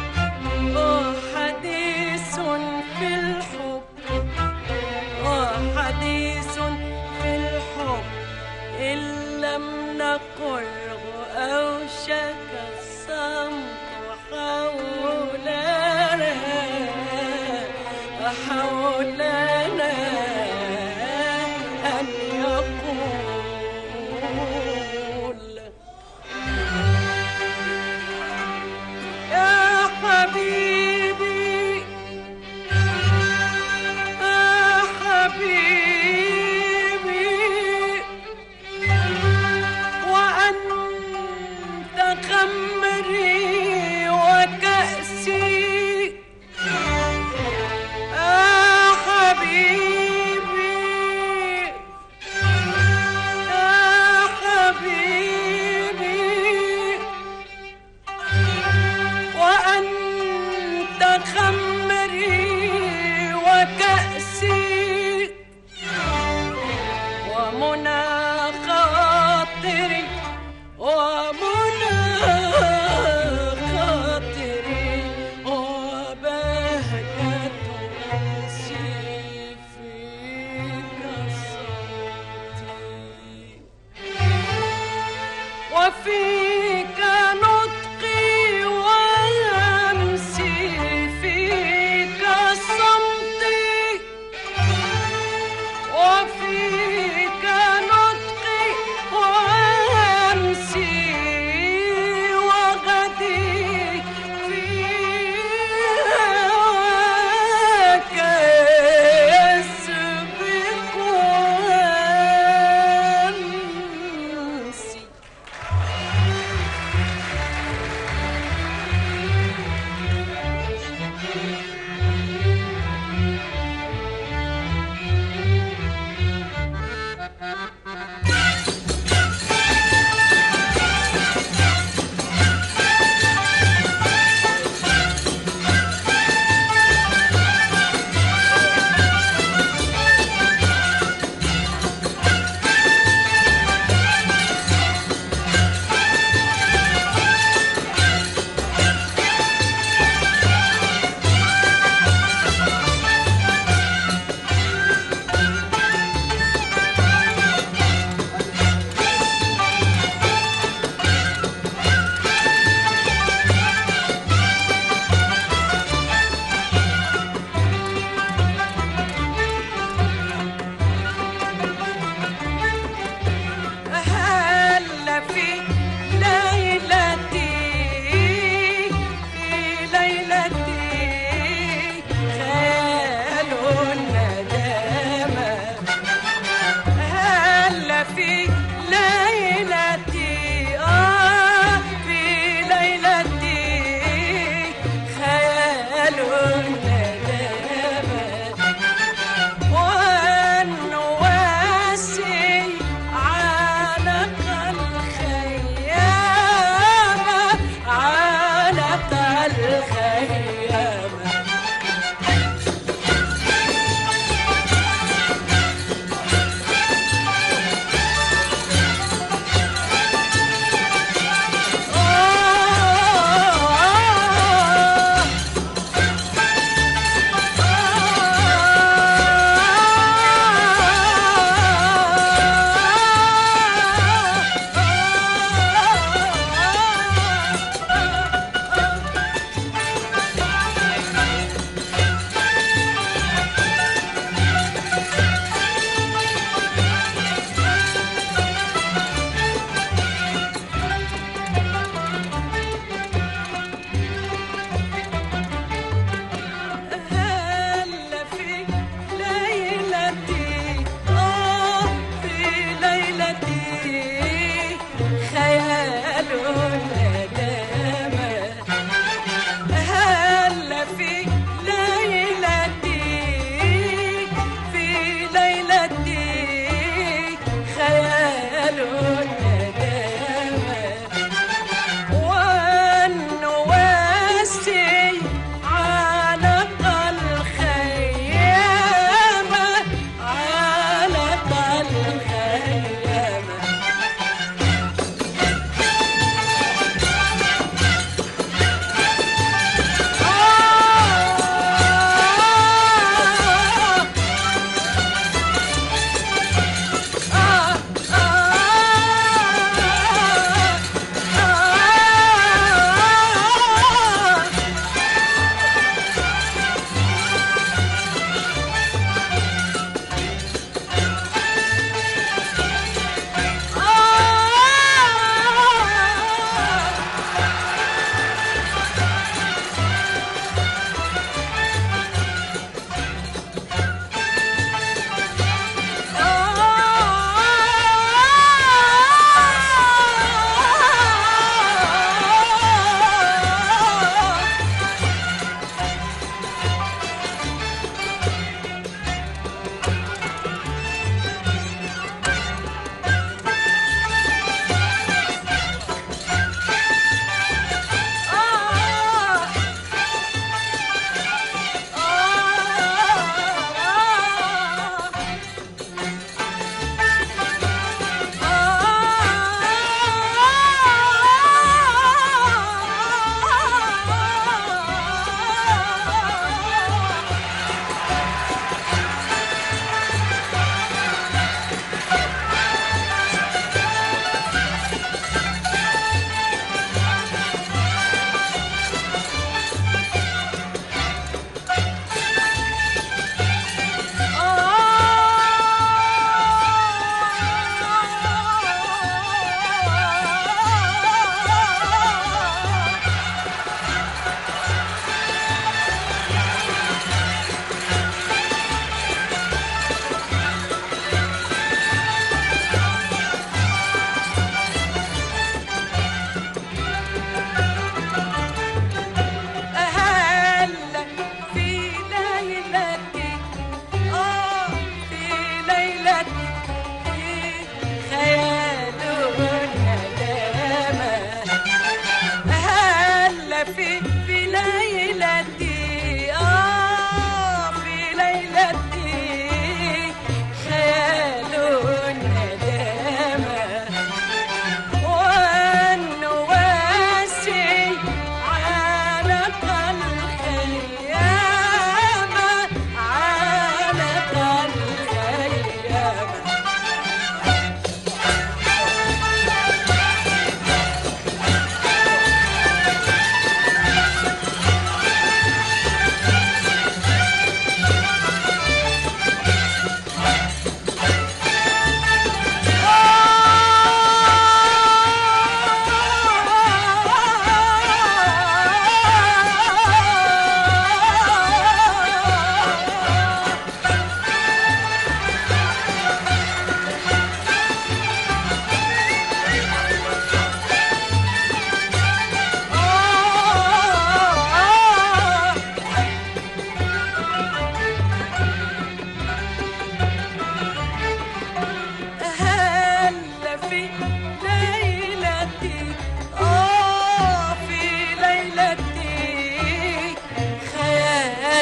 وحديث في الحب وحديث في الحب إن لم نقله أوشك الصمت حولنا حولنا أن يقول يا حبيبي يا حبيبي وأنت خمري وكأسي يا حبيبي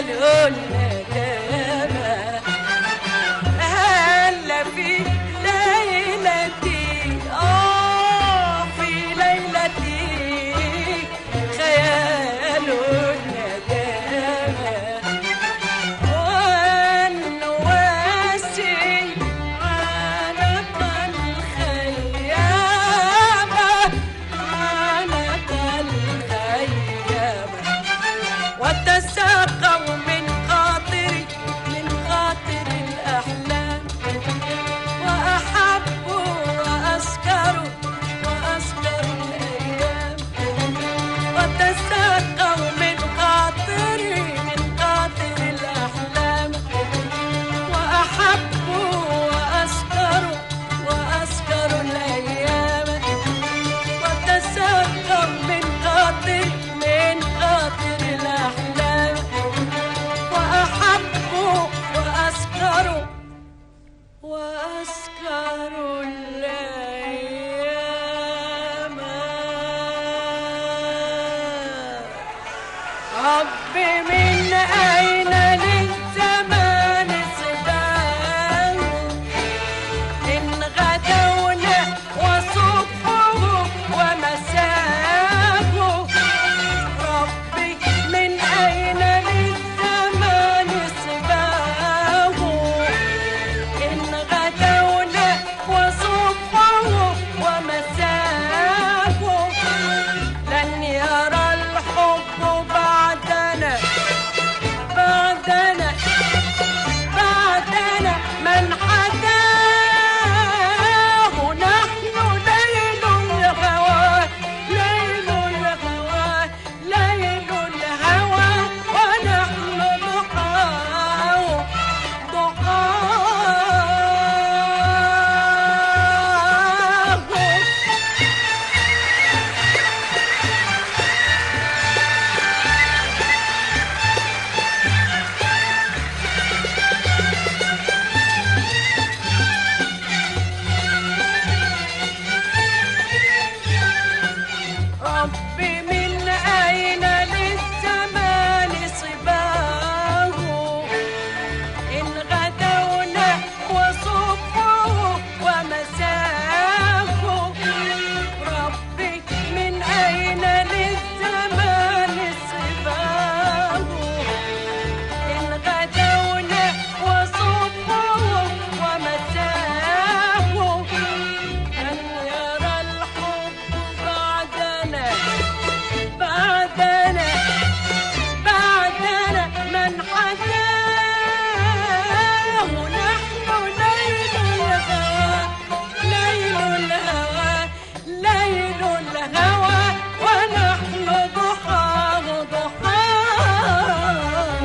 خياله الندامة هلا في ليلتي آه في ليلتي خياله الندامة والنواسي عانق الخيامة عانق الخيامة وتساقوا من خاطري من خاطر الأحلام وأحبوا وأسكروا وأسكروا الأيام وتساقوا من خاطري من خاطر الأحلام وأحبوا وأسكروا وأسكروا الأيام وتساقوا من خاطري من خاطر الأحلام وأحبوا وأسكروا وأسكروا الأيام رب من أين للزمان صداه إن غدونا وصبحه ومساه ربي من أين للزمان صباه إن غدونا وصبحه ومساه لن يرى الحب بعدنا بعدنا بعدنا من حداه نحن ليل الهوى ليل الهوى ليل الهوى ونحن ضحاه ضحاه ربي من أين للزمان صباه إن غدونا وصبحه ومساه ربي من أين للزمان صباه إن غدونا وصبحه ومساه لن يرى الحب بعدنا بعدنا بعدنا من حداه نحن ليل الهوى ليل الهوى ليل الهوى ونحن ضحاه ضحاه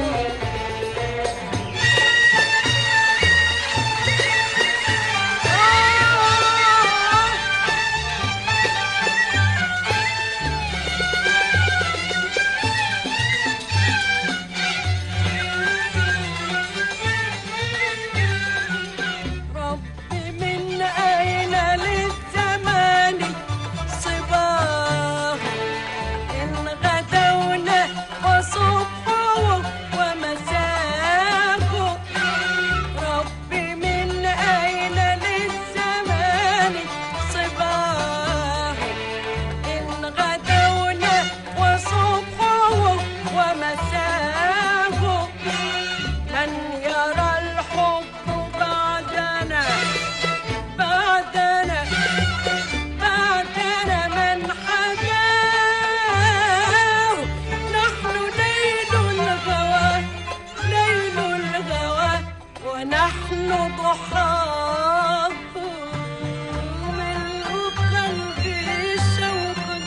ربي من أين للزمان صباه إن غدونا وصبحه ومساه ربي من أين للزمان صباه إن غدونا وصبحه ومساه لن يرى الحب بعدنا بعدنا بعدنا من حداه نحن ليل الهوى ليل الهوى ونحن ضحاه ملء قلبي شوقا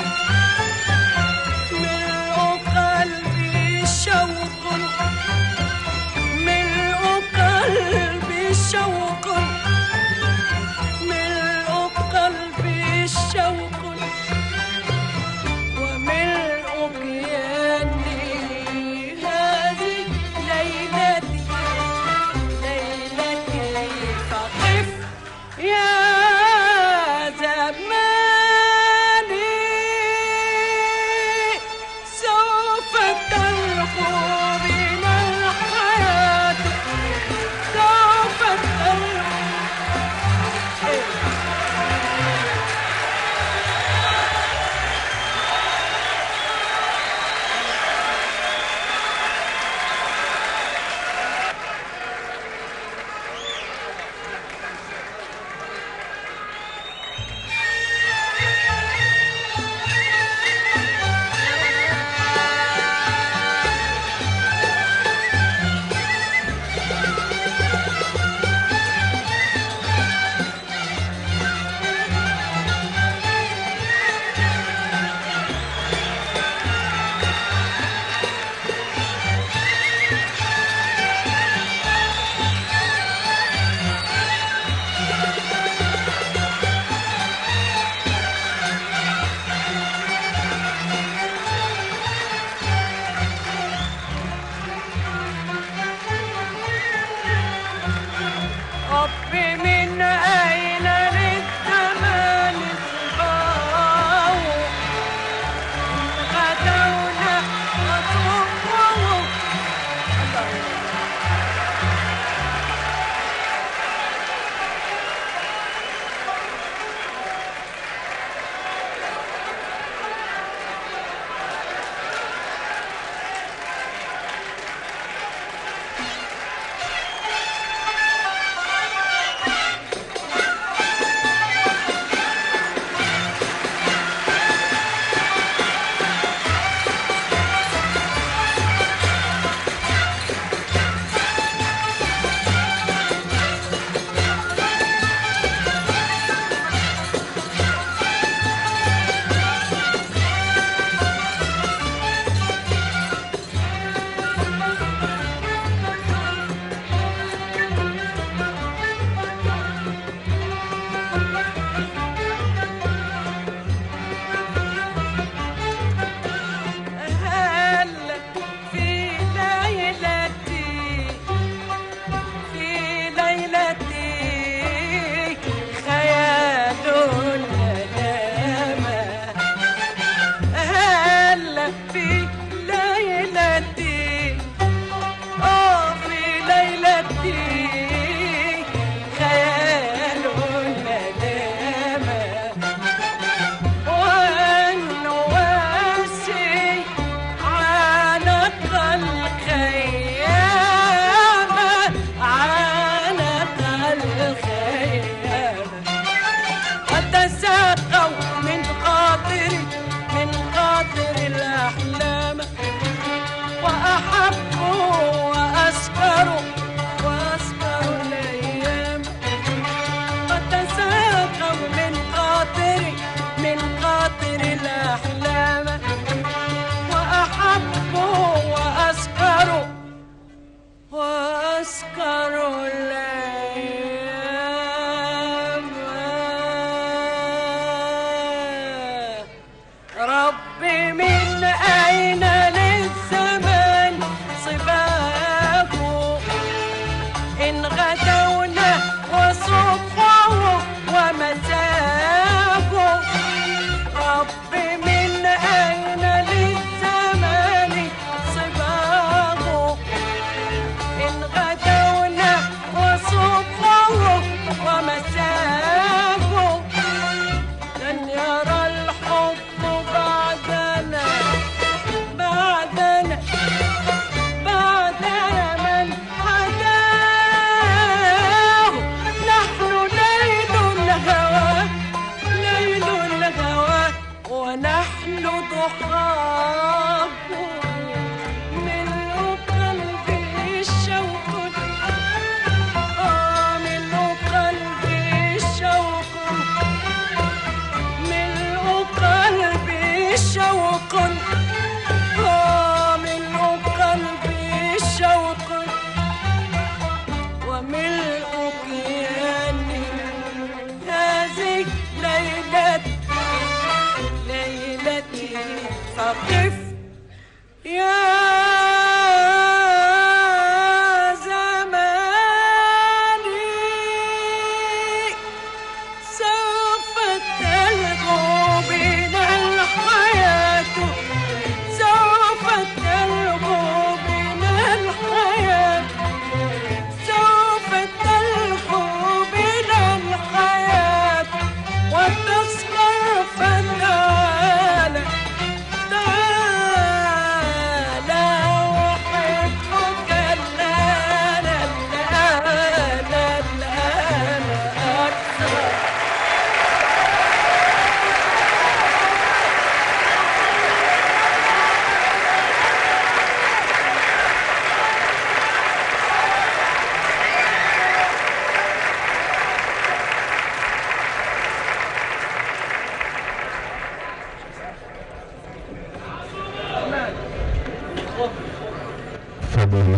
ملء قلبي شوقا ملء قلبي شوقا ملء قلبي شوق وملء كياني هذه ليلتي ليلتي فقف سوف تلقوا بنا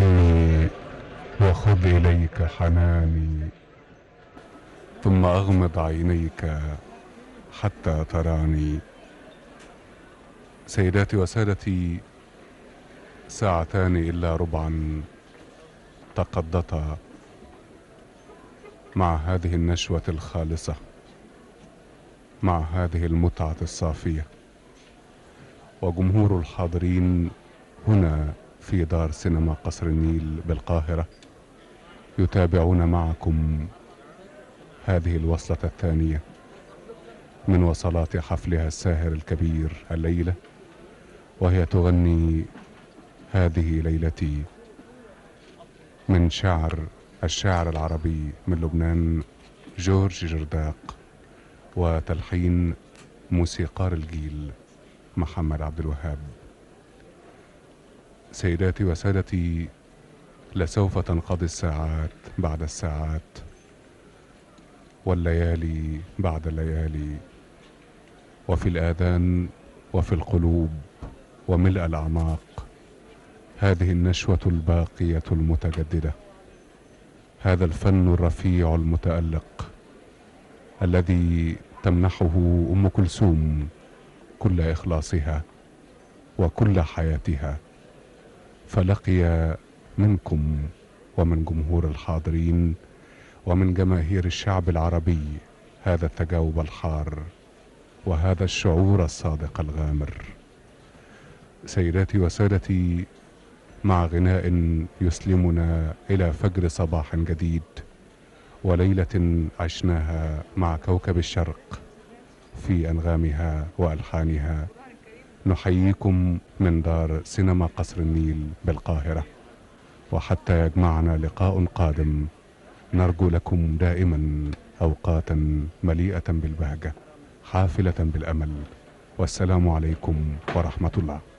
مني وخذ إليك حناني، ثم أغمض عينيك حتى تراني. سيداتي وسادتي، ساعتان إلا ربعا تقضتا مع هذه النشوة الخالصة، مع هذه المتعة الصافية، وجمهور الحاضرين هنا في دار سينما قصر النيل بالقاهرة يتابعون معكم هذه الوصلة الثانية من وصلات حفلها الساهر الكبير الليلة، وهي تغني هذه ليلتي من شعر الشاعر العربي من لبنان جورج جرداق، وتلحين موسيقار الجيل محمد عبد الوهاب. سيداتي وسادتي، لسوف تنقضي الساعات بعد الساعات والليالي بعد الليالي، وفي الآذان وفي القلوب وملء الأعماق هذه النشوة الباقية المتجددة، هذا الفن الرفيع المتألق الذي تمنحه أم كلثوم كل إخلاصها وكل حياتها، فلقي منكم ومن جمهور الحاضرين ومن جماهير الشعب العربي هذا التجاوب الحار وهذا الشعور الصادق الغامر. سيداتي وسادتي، مع غناء يسلمنا إلى فجر صباح جديد وليلة عشناها مع كوكب الشرق في أنغامها وألحانها، نحييكم من دار سينما قصر النيل بالقاهرة، وحتى يجمعنا لقاء قادم نرجو لكم دائما أوقاتا مليئة بالبهجة حافلة بالأمل، والسلام عليكم ورحمة الله.